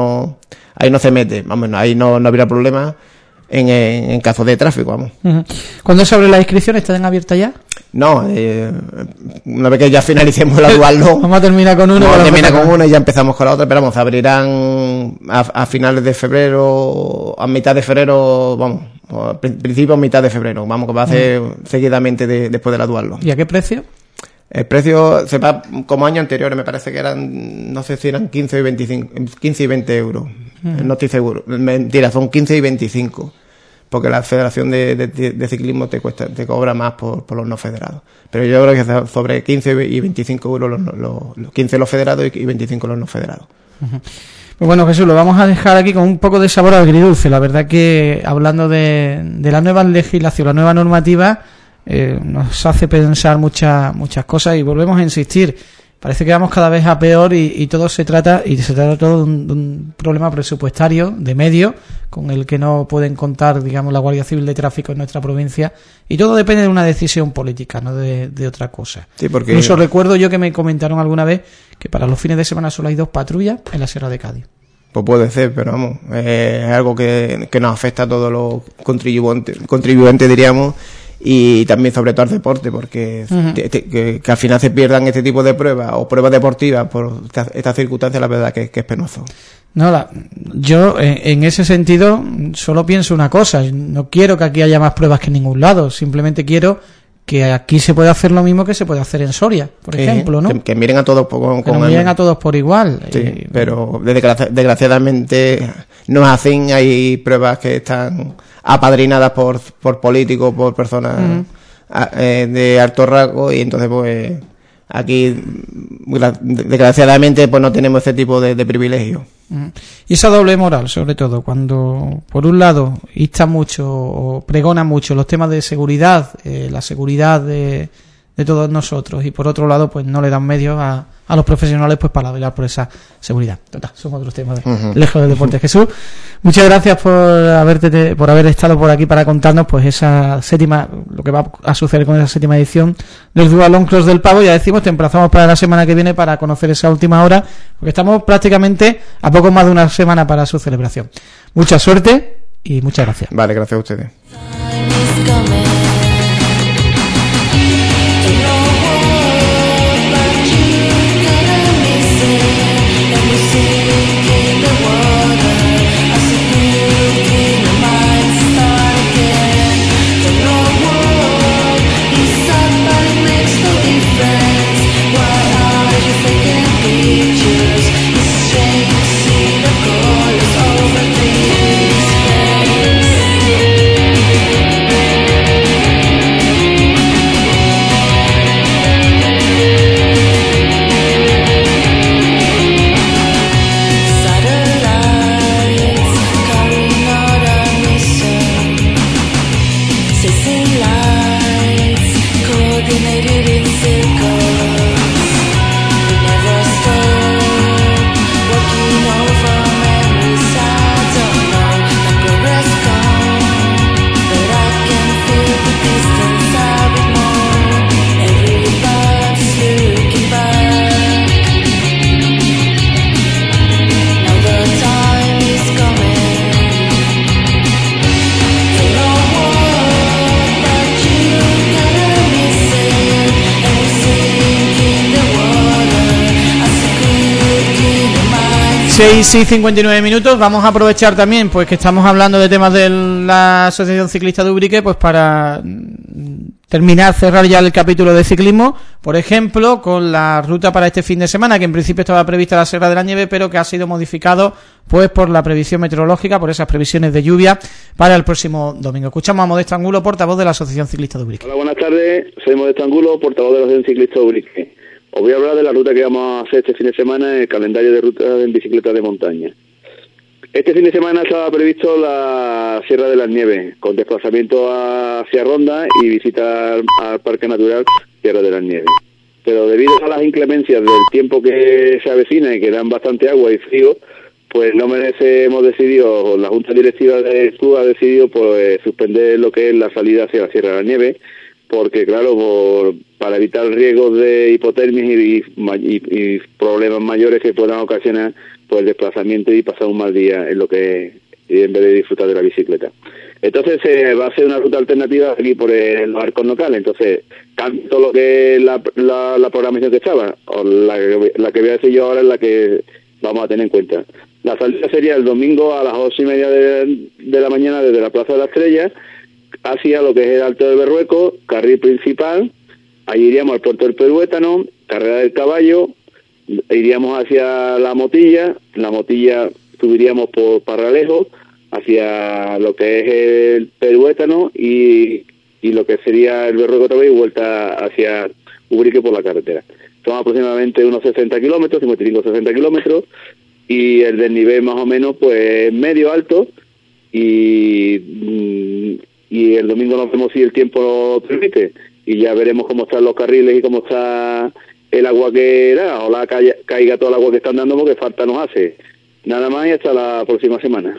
ahí no se mete, vamos, ahí no habría problema en caso de tráfico, vamos. ¿Cuándo se abre la inscripción? ¿Están abiertas ya? No, una vez que ya finalicemos la dual, no. Vamos a terminar con uno. Vamos a terminar con una y ya empezamos con la otra, pero vamos, se abrirán a finales de febrero, a mitad de febrero, vamos, principio a mitad de febrero, vamos, que va a ser seguidamente después de la dual. ¿Y a qué precio? El precio se va como años anteriores, me parece que eran, no sé si eran 15 y 20 euros. No estoy seguro. Mentira, son 15 y 25. Porque la Federación de Ciclismo te cobra más por los no federados. Pero yo creo que sobre 15 y 25 euros los 15 los federados y 25 los no federados. Pues bueno, Jesús, lo vamos a dejar aquí con un poco de sabor agridulce. La verdad que hablando de la nueva legislación, la nueva normativa, nos hace pensar muchas cosas y volvemos a insistir. Parece que vamos cada vez a peor y se trata todo de un problema presupuestario de medios con el que no pueden contar, digamos, la Guardia Civil de Tráfico en nuestra provincia, y todo depende de una decisión política, no de otra cosa. Sí, porque incluso recuerdo yo que me comentaron alguna vez que para los fines de semana solo hay 2 patrullas en la Sierra de Cádiz. Pues puede ser, pero vamos, es algo que nos afecta a todos los contribuyentes, diríamos, y también sobre todo al deporte, porque que al final se pierdan este tipo de pruebas o pruebas deportivas por estas circunstancias, la verdad que es penoso. No, yo en ese sentido solo pienso una cosa: no quiero que aquí haya más pruebas que en ningún lado, simplemente quiero que aquí se pueda hacer lo mismo que se puede hacer en Soria, por ejemplo, ¿no? Que miren a todos a todos por igual. Sí, pero desgraciadamente no hacen, hay pruebas que están apadrinadas por políticos, por personas de alto rango, y entonces pues aquí desgraciadamente pues no tenemos ese tipo de privilegios. Y esa doble moral, sobre todo, cuando por un lado insta mucho o pregona mucho los temas de seguridad, la seguridad de todos nosotros, y por otro lado pues no le dan medios a los profesionales pues para velar por esa seguridad. Total, son otros temas lejos del deporte. Jesús, muchas gracias por haber estado por aquí para contarnos pues esa lo que va a suceder con esa 7ª edición del Dualón Cross del Pavo. Ya decimos, te emplazamos para la semana que viene para conocer esa última hora, porque estamos prácticamente a poco más de una semana para su celebración. Mucha suerte y muchas gracias. Vale, gracias a ustedes. 6:59. Vamos a aprovechar también pues que estamos hablando de temas de la Asociación Ciclista de Ubrique, pues para cerrar ya el capítulo de ciclismo, por ejemplo, con la ruta para este fin de semana, que en principio estaba prevista la Sierra de la Nieve, pero que ha sido modificado pues por la previsión meteorológica, por esas previsiones de lluvia para el próximo domingo. Escuchamos a Modesto Angulo, portavoz de la Asociación Ciclista de Ubrique. Hola, buenas tardes, soy Modesto Angulo, portavoz de la Asociación Ciclista de Ubrique. Os voy a hablar de la ruta que vamos a hacer este fin de semana en el calendario de rutas en bicicleta de montaña. Este fin de semana estaba previsto la Sierra de las Nieves, con desplazamiento hacia Ronda y visita al Parque Natural Sierra de las Nieves. Pero debido a las inclemencias del tiempo que se avecina y que dan bastante agua y frío, pues hemos decidido, la Junta Directiva de STU ha decidido pues suspender lo que es la salida hacia la Sierra de las Nieves, porque claro, para evitar riesgos de hipotermia y problemas mayores que puedan ocasionar pues el desplazamiento y pasar un mal día en vez de disfrutar de la bicicleta. Entonces va a ser una ruta alternativa aquí por los arcos locales. Entonces cambio todo lo que es la programación que estaba, o la que voy a decir yo ahora es la que vamos a tener en cuenta. La salida sería el domingo a las 8:30 de la mañana desde la Plaza de la Estrella hacia lo que es el Alto del Berrueco, carril principal. Allí iríamos al Puerto del Peruétano, Carrera del Caballo, iríamos hacia La Motilla subiríamos por Parralejo hacia lo que es el Peruétano y lo que sería el Berrueco también y vuelta hacia Ubrique por la carretera. Son aproximadamente unos 60 kilómetros, 55-60 kilómetros, y el desnivel más o menos pues medio alto, y el domingo nos vemos si el tiempo lo permite y ya veremos cómo están los carriles y cómo está el agua que da. Ojalá caiga todo el agua que están dando porque falta nos hace. Nada más y hasta la próxima semana.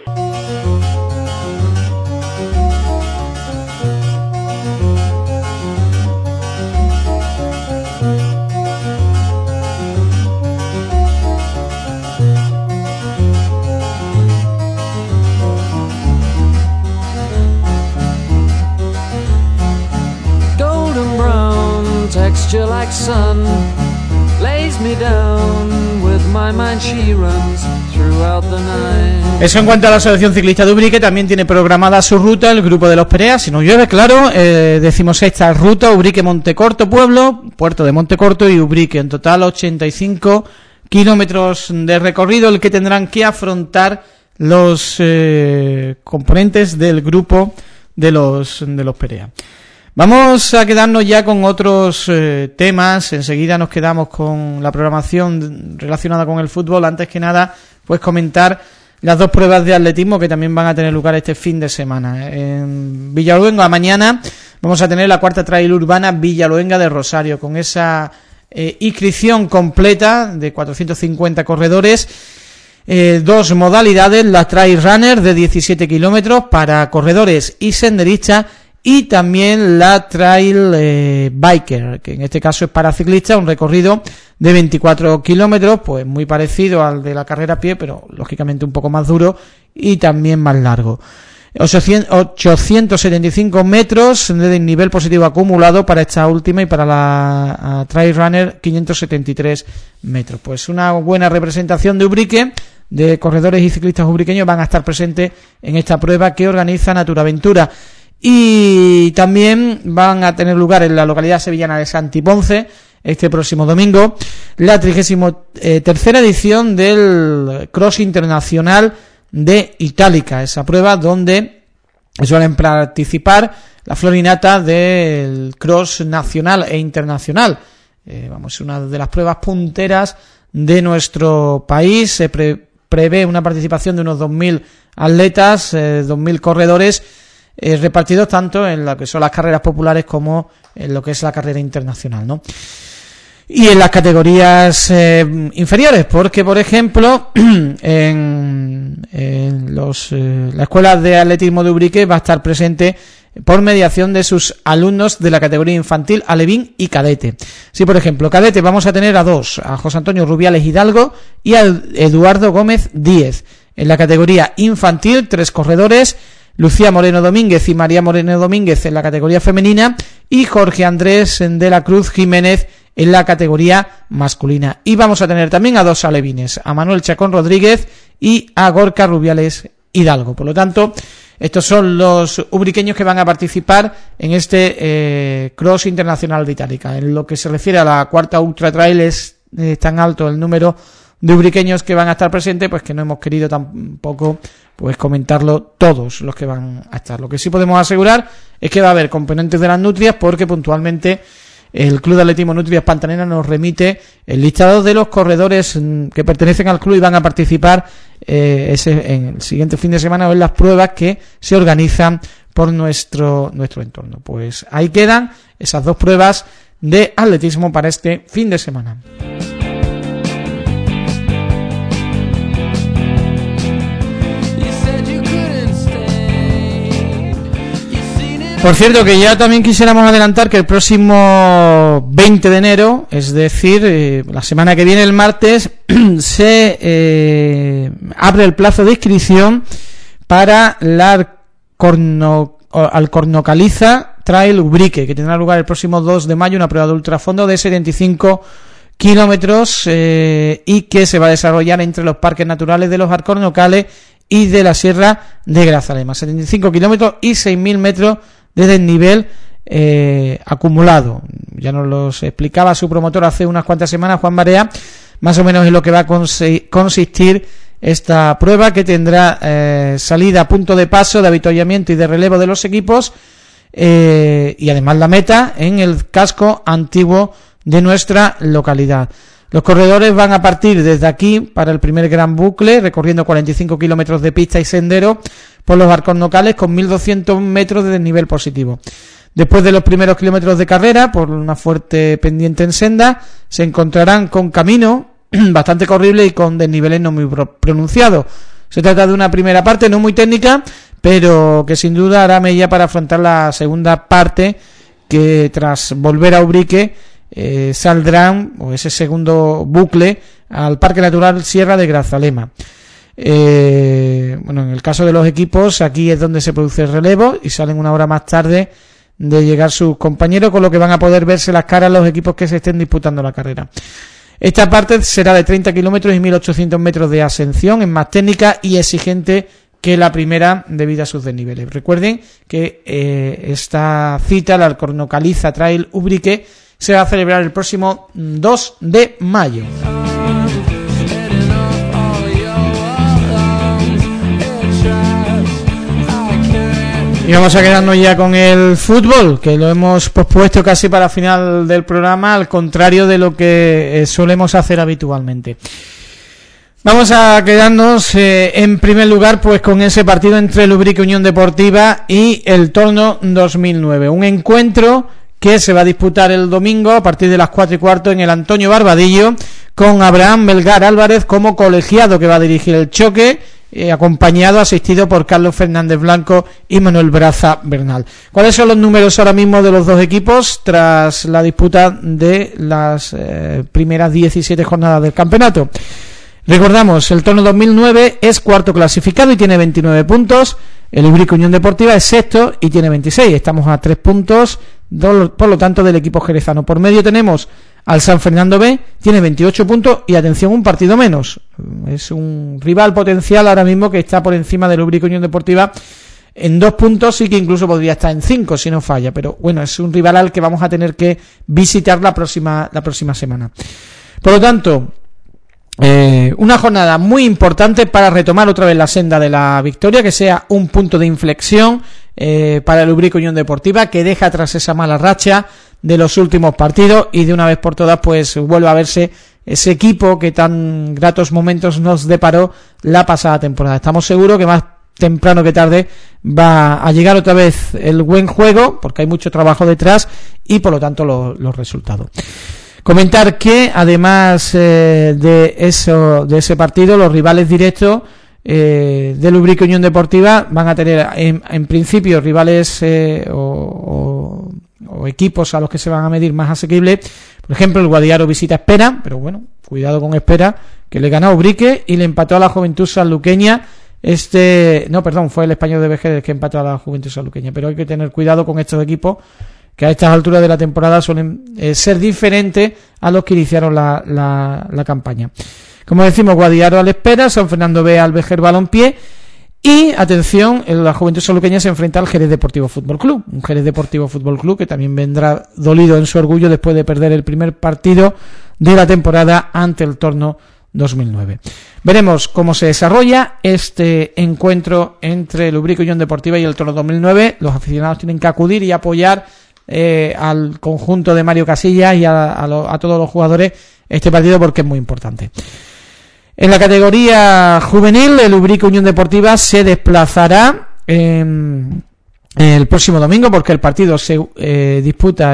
Texture like sun lays me down with my mind she runs throughout the night. Eso en cuanto a la Asociación Ciclista de Ubrique. También tiene programada su ruta el Grupo de los Pereas, si no llueve, claro, 16ª ruta, Ubrique Montecorto Pueblo, Puerto de Montecorto y Ubrique, en total 85 kilómetros de recorrido el que tendrán que afrontar los componentes del Grupo de los Pereas. Vamos a quedarnos ya con otros temas. Enseguida nos quedamos con la programación relacionada con el fútbol. Antes que nada, pues comentar las dos pruebas de atletismo que también van a tener lugar este fin de semana. En Villaluenga mañana vamos a tener la cuarta trail urbana Villaluenga de Rosario, con esa inscripción completa de 450 corredores. Dos modalidades, la trail runner de 17 kilómetros para corredores y senderistas, y también la trail biker, que en este caso es para ciclistas, un recorrido de 24 kilómetros, pues muy parecido al de la carrera a pie, pero lógicamente un poco más duro y también más largo. 875 metros de nivel positivo acumulado para esta última, y para la trail runner 573 metros. Pues una buena representación de Ubrique, de corredores y ciclistas ubriqueños van a estar presentes en esta prueba que organiza Naturaventura. Y también van a tener lugar en la localidad sevillana de Santiponce este próximo domingo la 33ª edición del Cross Internacional de Itálica, esa prueba donde suelen participar la florinata del cross nacional e internacional. Es una de las pruebas punteras de nuestro país. Se prevé una participación de unos 2.000 atletas, 2.000 corredores, repartidos tanto en lo que son las carreras populares como en lo que es la carrera internacional, ¿no? Y en las categorías inferiores, porque por ejemplo en la Escuela de Atletismo de Ubrique va a estar presente por mediación de sus alumnos de la categoría infantil, alevín y cadete. Sí, por ejemplo, cadete vamos a tener a dos, a José Antonio Rubiales Hidalgo y a Eduardo Gómez Díez. En la categoría infantil, 3 corredores, Lucía Moreno Domínguez y María Moreno Domínguez en la categoría femenina, y Jorge Andrés de la Cruz Jiménez en la categoría masculina. Y vamos a tener también a 2 alevines, a Manuel Chacón Rodríguez y a Gorka Rubiales Hidalgo. Por lo tanto, estos son los ubriqueños que van a participar en este Cross Internacional de Itálica. En lo que se refiere a la cuarta Ultra Trail es tan alto el número de ubriqueños que van a estar presentes, pues que no hemos querido tampoco pues comentarlo todos los que van a estar. Lo que sí podemos asegurar es que va a haber componentes de las nutrias, porque puntualmente el Club de Atletismo Nutrias Pantanera nos remite el listado de los corredores que pertenecen al club y van a participar en el siguiente fin de semana o en las pruebas que se organizan por nuestro entorno. Pues ahí quedan esas 2 pruebas de atletismo para este fin de semana. Por cierto, que ya también quisiéramos adelantar que el próximo 20 de enero, es decir, la semana que viene, el martes, se abre el plazo de inscripción para la Alcornocaliza Trail Ubrique, que tendrá lugar el próximo 2 de mayo, una prueba de ultrafondo de 75 kilómetros y que se va a desarrollar entre los parques naturales de los Alcornocales y de la Sierra de Grazalema. 75 kilómetros y 6.000 metros de desnivel acumulado. Ya nos los explicaba su promotor hace unas cuantas semanas, Juan Barea, más o menos en lo que va a consistir esta prueba, que tendrá salida, punto de paso, de avituallamiento y de relevo de los equipos, y además la meta en el casco antiguo de nuestra localidad. Los corredores van a partir desde aquí para el primer gran bucle, recorriendo 45 kilómetros de pista y sendero por los Alcornocales con 1.200 metros de desnivel positivo. Después de los primeros kilómetros de carrera, por una fuerte pendiente en senda, se encontrarán con camino bastante corrible y con desniveles no muy pronunciados. Se trata de una primera parte no muy técnica, pero que sin duda hará mella para afrontar la segunda parte, que tras volver a Ubrique saldrán, o ese segundo bucle, al Parque Natural Sierra de Grazalema. Bueno, en el caso de los equipos, aquí es donde se produce el relevo y salen una hora más tarde de llegar sus compañeros, con lo que van a poder verse las caras los equipos que se estén disputando la carrera. Esta parte será de 30 kilómetros y 1.800 metros de ascensión, es más técnica y exigente que la primera debido a sus desniveles. Recuerden que esta cita, la Alcornocaliza Trail Ubrique, se va a celebrar el próximo 2 de mayo. Y vamos a quedarnos ya con el fútbol, que lo hemos pospuesto casi para el final del programa, al contrario de lo que solemos hacer habitualmente. Vamos a quedarnos en primer lugar pues con ese partido entre el Ubrique Unión Deportiva y el Torno 2009. Un encuentro que se va a disputar el domingo a partir de las 4:15 en el Antonio Barbadillo, con Abraham Melgar Álvarez como colegiado que va a dirigir el choque, asistido por Carlos Fernández Blanco y Manuel Braza Bernal. ¿Cuáles son los números ahora mismo de los dos equipos tras la disputa de las primeras 17 jornadas del campeonato? Recordamos, el Torno 2009 es cuarto clasificado y tiene 29 puntos. El Ubrique Unión Deportiva es sexto y tiene 26. Estamos a 3 puntos, por lo tanto, del equipo jerezano. Por medio tenemos al San Fernando B, tiene 28 puntos y, atención, un partido menos. Es un rival potencial ahora mismo que está por encima del Ubrique Unión Deportiva en 2 puntos y que incluso podría estar en 5 si no falla. Pero bueno, es un rival al que vamos a tener que visitar la próxima semana. Por lo tanto, una jornada muy importante para retomar otra vez la senda de la victoria, que sea un punto de inflexión para el Ubrique Unión Deportiva, que deja atrás esa mala racha de los últimos partidos y de una vez por todas pues vuelve a verse ese equipo que tan gratos momentos nos deparó la pasada temporada. Estamos seguros que más temprano que tarde va a llegar otra vez el buen juego, porque hay mucho trabajo detrás y por lo tanto los resultados. Comentar que además de ese partido, los rivales directos del Ubrique Unión Deportiva van a tener en principio rivales o equipos a los que se van a medir más asequibles. Por ejemplo, el Guadiaro visita Espera, pero bueno, cuidado con Espera, que le ganó a Ubrique y le empató a la Juventud Sanluqueña. Fue el Español de Vejer el que empató a la Juventud Sanluqueña, pero hay que tener cuidado con estos equipos que a estas alturas de la temporada suelen ser diferentes a los que iniciaron la campaña. Como decimos, Guadiaro a la espera, San Fernando B al Vejer Balompié. Y, atención, la Juventud Sanluqueña se enfrenta al Jerez Deportivo Fútbol Club. Un Jerez Deportivo Fútbol Club que también vendrá dolido en su orgullo después de perder el primer partido de la temporada ante el Torno 2009. Veremos cómo se desarrolla este encuentro entre el Ubrique Unión Deportiva y el Torno 2009. Los aficionados tienen que acudir y apoyar al conjunto de Mario Casillas y a todos los jugadores este partido porque es muy importante. En la categoría juvenil, el Ubrique Unión Deportiva se desplazará el próximo domingo, porque el partido se disputa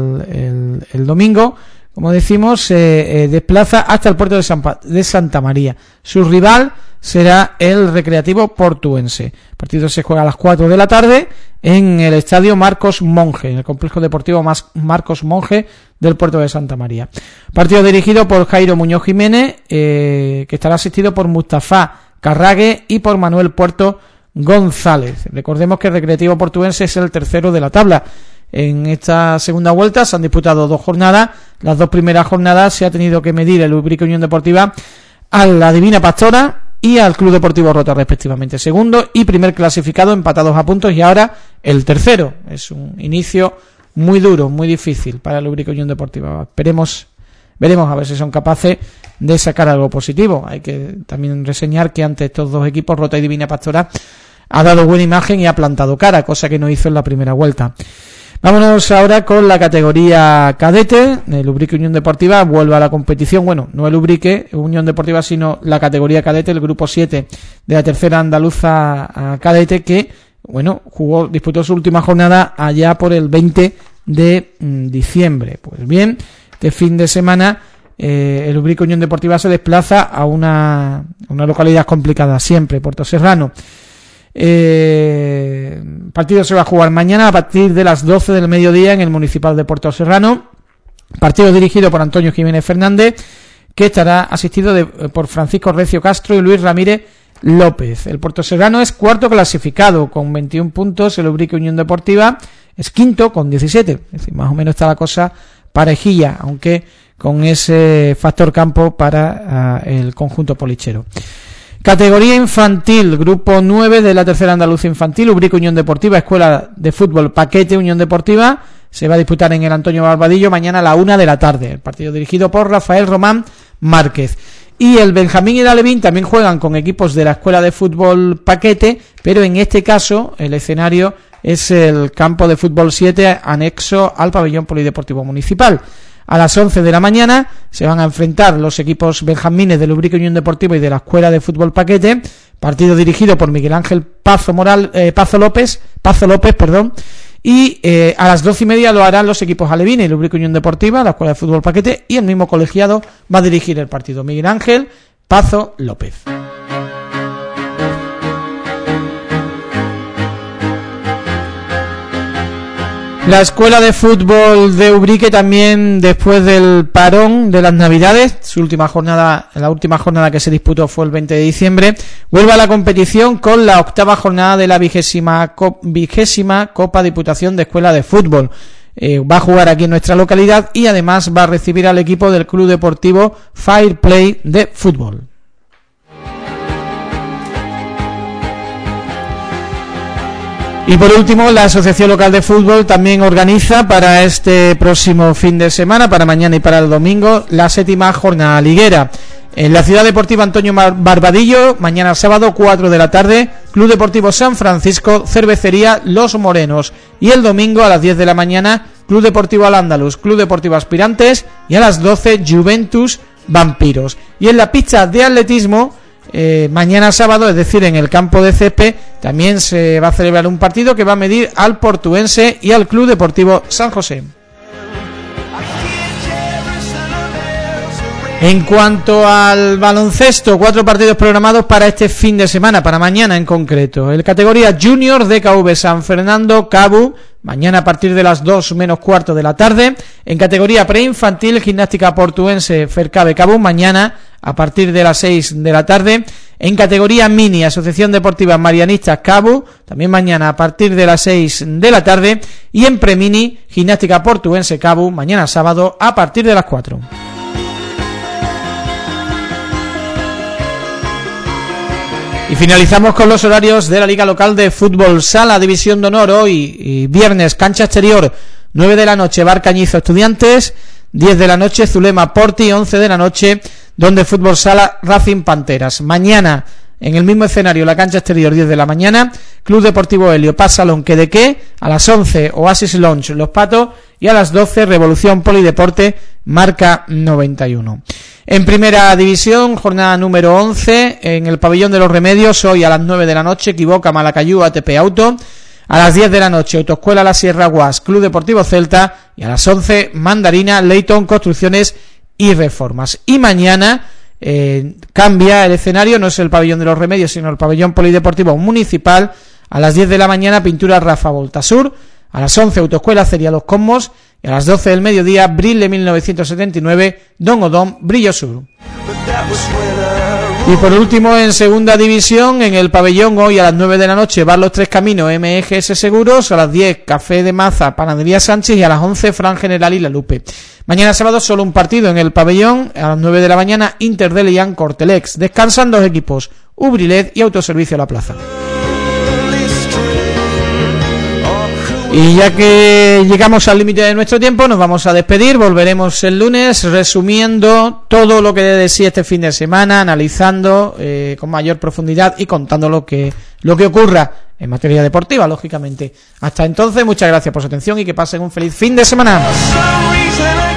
el domingo. Como decimos, se desplaza hasta el puerto de Santa María. Su rival será el Recreativo Portuense. El partido se juega a las 4 de la tarde en el estadio Marcos Monge, en el complejo deportivo Marcos Monge del puerto de Santa María. Partido dirigido por Jairo Muñoz Jiménez, que estará asistido por Mustafa Carrague y por Manuel Puerto González. Recordemos que el Recreativo Portuense es el tercero de la tabla. En esta segunda vuelta se han disputado 2 jornadas. Las 2 primeras jornadas se ha tenido que medir el Ubrique Unión Deportiva a la Divina Pastora y al Club Deportivo Rota, respectivamente. Segundo y primer clasificado empatados a puntos, y ahora el tercero. Es un inicio muy duro, muy difícil para el Ubrique Unión Deportiva. Veremos a ver si son capaces de sacar algo positivo. Hay que también reseñar que ante estos 2 equipos, Rota y Divina Pastora, ha dado buena imagen y ha plantado cara, cosa que no hizo en la primera vuelta. Vámonos ahora con la categoría cadete. El Ubrique Unión Deportiva vuelve a la competición. Bueno, no el Ubrique Unión Deportiva, sino la categoría cadete, el grupo 7 de la tercera andaluza cadete, que, bueno, disputó su última jornada allá por el 20 de diciembre. Pues bien, este fin de semana el Ubrique Unión Deportiva se desplaza a una localidad complicada siempre, Puerto Serrano. Partido se va a jugar mañana a partir de las 12 del mediodía en el Municipal de Puerto Serrano. Partido dirigido por Antonio Jiménez Fernández, que estará asistido por Francisco Recio Castro y Luis Ramírez López. El Puerto Serrano es cuarto clasificado con 21 puntos. El Ubrique Unión Deportiva es quinto con 17. Es decir, más o menos está la cosa parejilla, aunque con ese factor campo para el conjunto polichero. Categoría infantil, grupo 9 de la tercera andaluza infantil, Ubrique Unión Deportiva, Escuela de Fútbol Paquete Unión Deportiva. Se va a disputar en el Antonio Barbadillo mañana a la 1 de la tarde. El partido dirigido por Rafael Román Márquez. Y el Benjamín y el Alevín también juegan con equipos de la Escuela de Fútbol Paquete, pero en este caso el escenario es el campo de fútbol 7 anexo al pabellón polideportivo municipal. A las 11 de la mañana se van a enfrentar los equipos benjamines del Ubrique Unión Deportiva y de la Escuela de Fútbol Paquete, partido dirigido por Miguel Ángel Pazo López, y a las 12:30 lo harán los equipos alevines, el Ubrique Unión Deportiva, la Escuela de Fútbol Paquete, y el mismo colegiado va a dirigir el partido, Miguel Ángel Pazo López. La Escuela de Fútbol de Ubrique también, después del parón de las Navidades, la última jornada que se disputó fue el 20 de diciembre, vuelve a la competición con la 8ª jornada de la 20ª Copa Diputación de Escuela de Fútbol. Va a jugar aquí en nuestra localidad y además va a recibir al equipo del Club Deportivo Fair Play de Fútbol. Y por último, la Asociación Local de Fútbol también organiza para este próximo fin de semana, para mañana y para el domingo, la 7ª jornada liguera. En la Ciudad Deportiva Antonio Barbadillo, mañana sábado 4 de la tarde, Club Deportivo San Francisco, Cervecería Los Morenos. Y el domingo a las 10 de la mañana, Club Deportivo Al-Ándalus, Club Deportivo Aspirantes, y a las 12 Juventus Vampiros. Y en la pista de atletismo, mañana sábado, es decir, en el campo de césped, también se va a celebrar un partido que va a medir al Portuense y al Club Deportivo San José. En cuanto al baloncesto, 4 partidos programados para este fin de semana, para mañana en concreto. En categoría Junior, DKV San Fernando, Cabu, mañana a partir de las 2 menos cuarto de la tarde. En categoría preinfantil, Gimnástica Portuense, Fercabe Cabu, mañana a partir de las 6 de la tarde. En categoría mini, Asociación Deportiva Marianistas Cabu, también mañana a partir de las 6 de la tarde. Y en premini, Gimnástica Portuense Cabu, mañana sábado a partir de las 4. Y finalizamos con los horarios de la Liga Local de Fútbol Sala, División de Honor. Hoy y viernes, cancha exterior, 9 de la noche, Bar Cañizo Estudiantes, 10 de la noche, Zulema Porti, 11 de la noche, donde Fútbol Sala Racing Panteras. Mañana, en el mismo escenario, la cancha exterior, 10 de la mañana, Club Deportivo Helio, Paz Salón Quedequé, a las 11 Oasis Lounge Los Patos y a las 12 Revolución Polideporte Marca 91. En primera división, jornada número 11, en el Pabellón de los Remedios, hoy a las 9 de la noche, Equivoca Malacayú ATP Auto, a las 10 de la noche, Autoescuela La Sierra Guas, Club Deportivo Celta, y a las 11, Mandarina, Leighton Construcciones y Reformas. Y mañana cambia el escenario, no es el Pabellón de los Remedios, sino el Pabellón Polideportivo Municipal, a las 10 de la mañana, Pintura Rafa Voltasur, a las 11, Autoescuela Ceria Los Cosmos, y a las 12 del mediodía, Brille 1979, Don Odón, Brillo Sur. Y por último, en segunda división, en el pabellón, hoy a las 9 de la noche, Bar Los Tres Caminos, MGS Seguros, a las 10, Café de Maza, Panadería Sánchez, y a las 11, Fran General y La Lupe. Mañana sábado solo un partido en el pabellón, a las 9 de la mañana, Inter de León, Cortelex. Descansan dos equipos, Ubrilet y Autoservicio La Plaza. Y ya que llegamos al límite de nuestro tiempo, nos vamos a despedir. Volveremos el lunes resumiendo todo lo que dé de sí este fin de semana, analizando con mayor profundidad y contando lo que ocurra en materia deportiva, lógicamente. Hasta entonces, muchas gracias por su atención y que pasen un feliz fin de semana.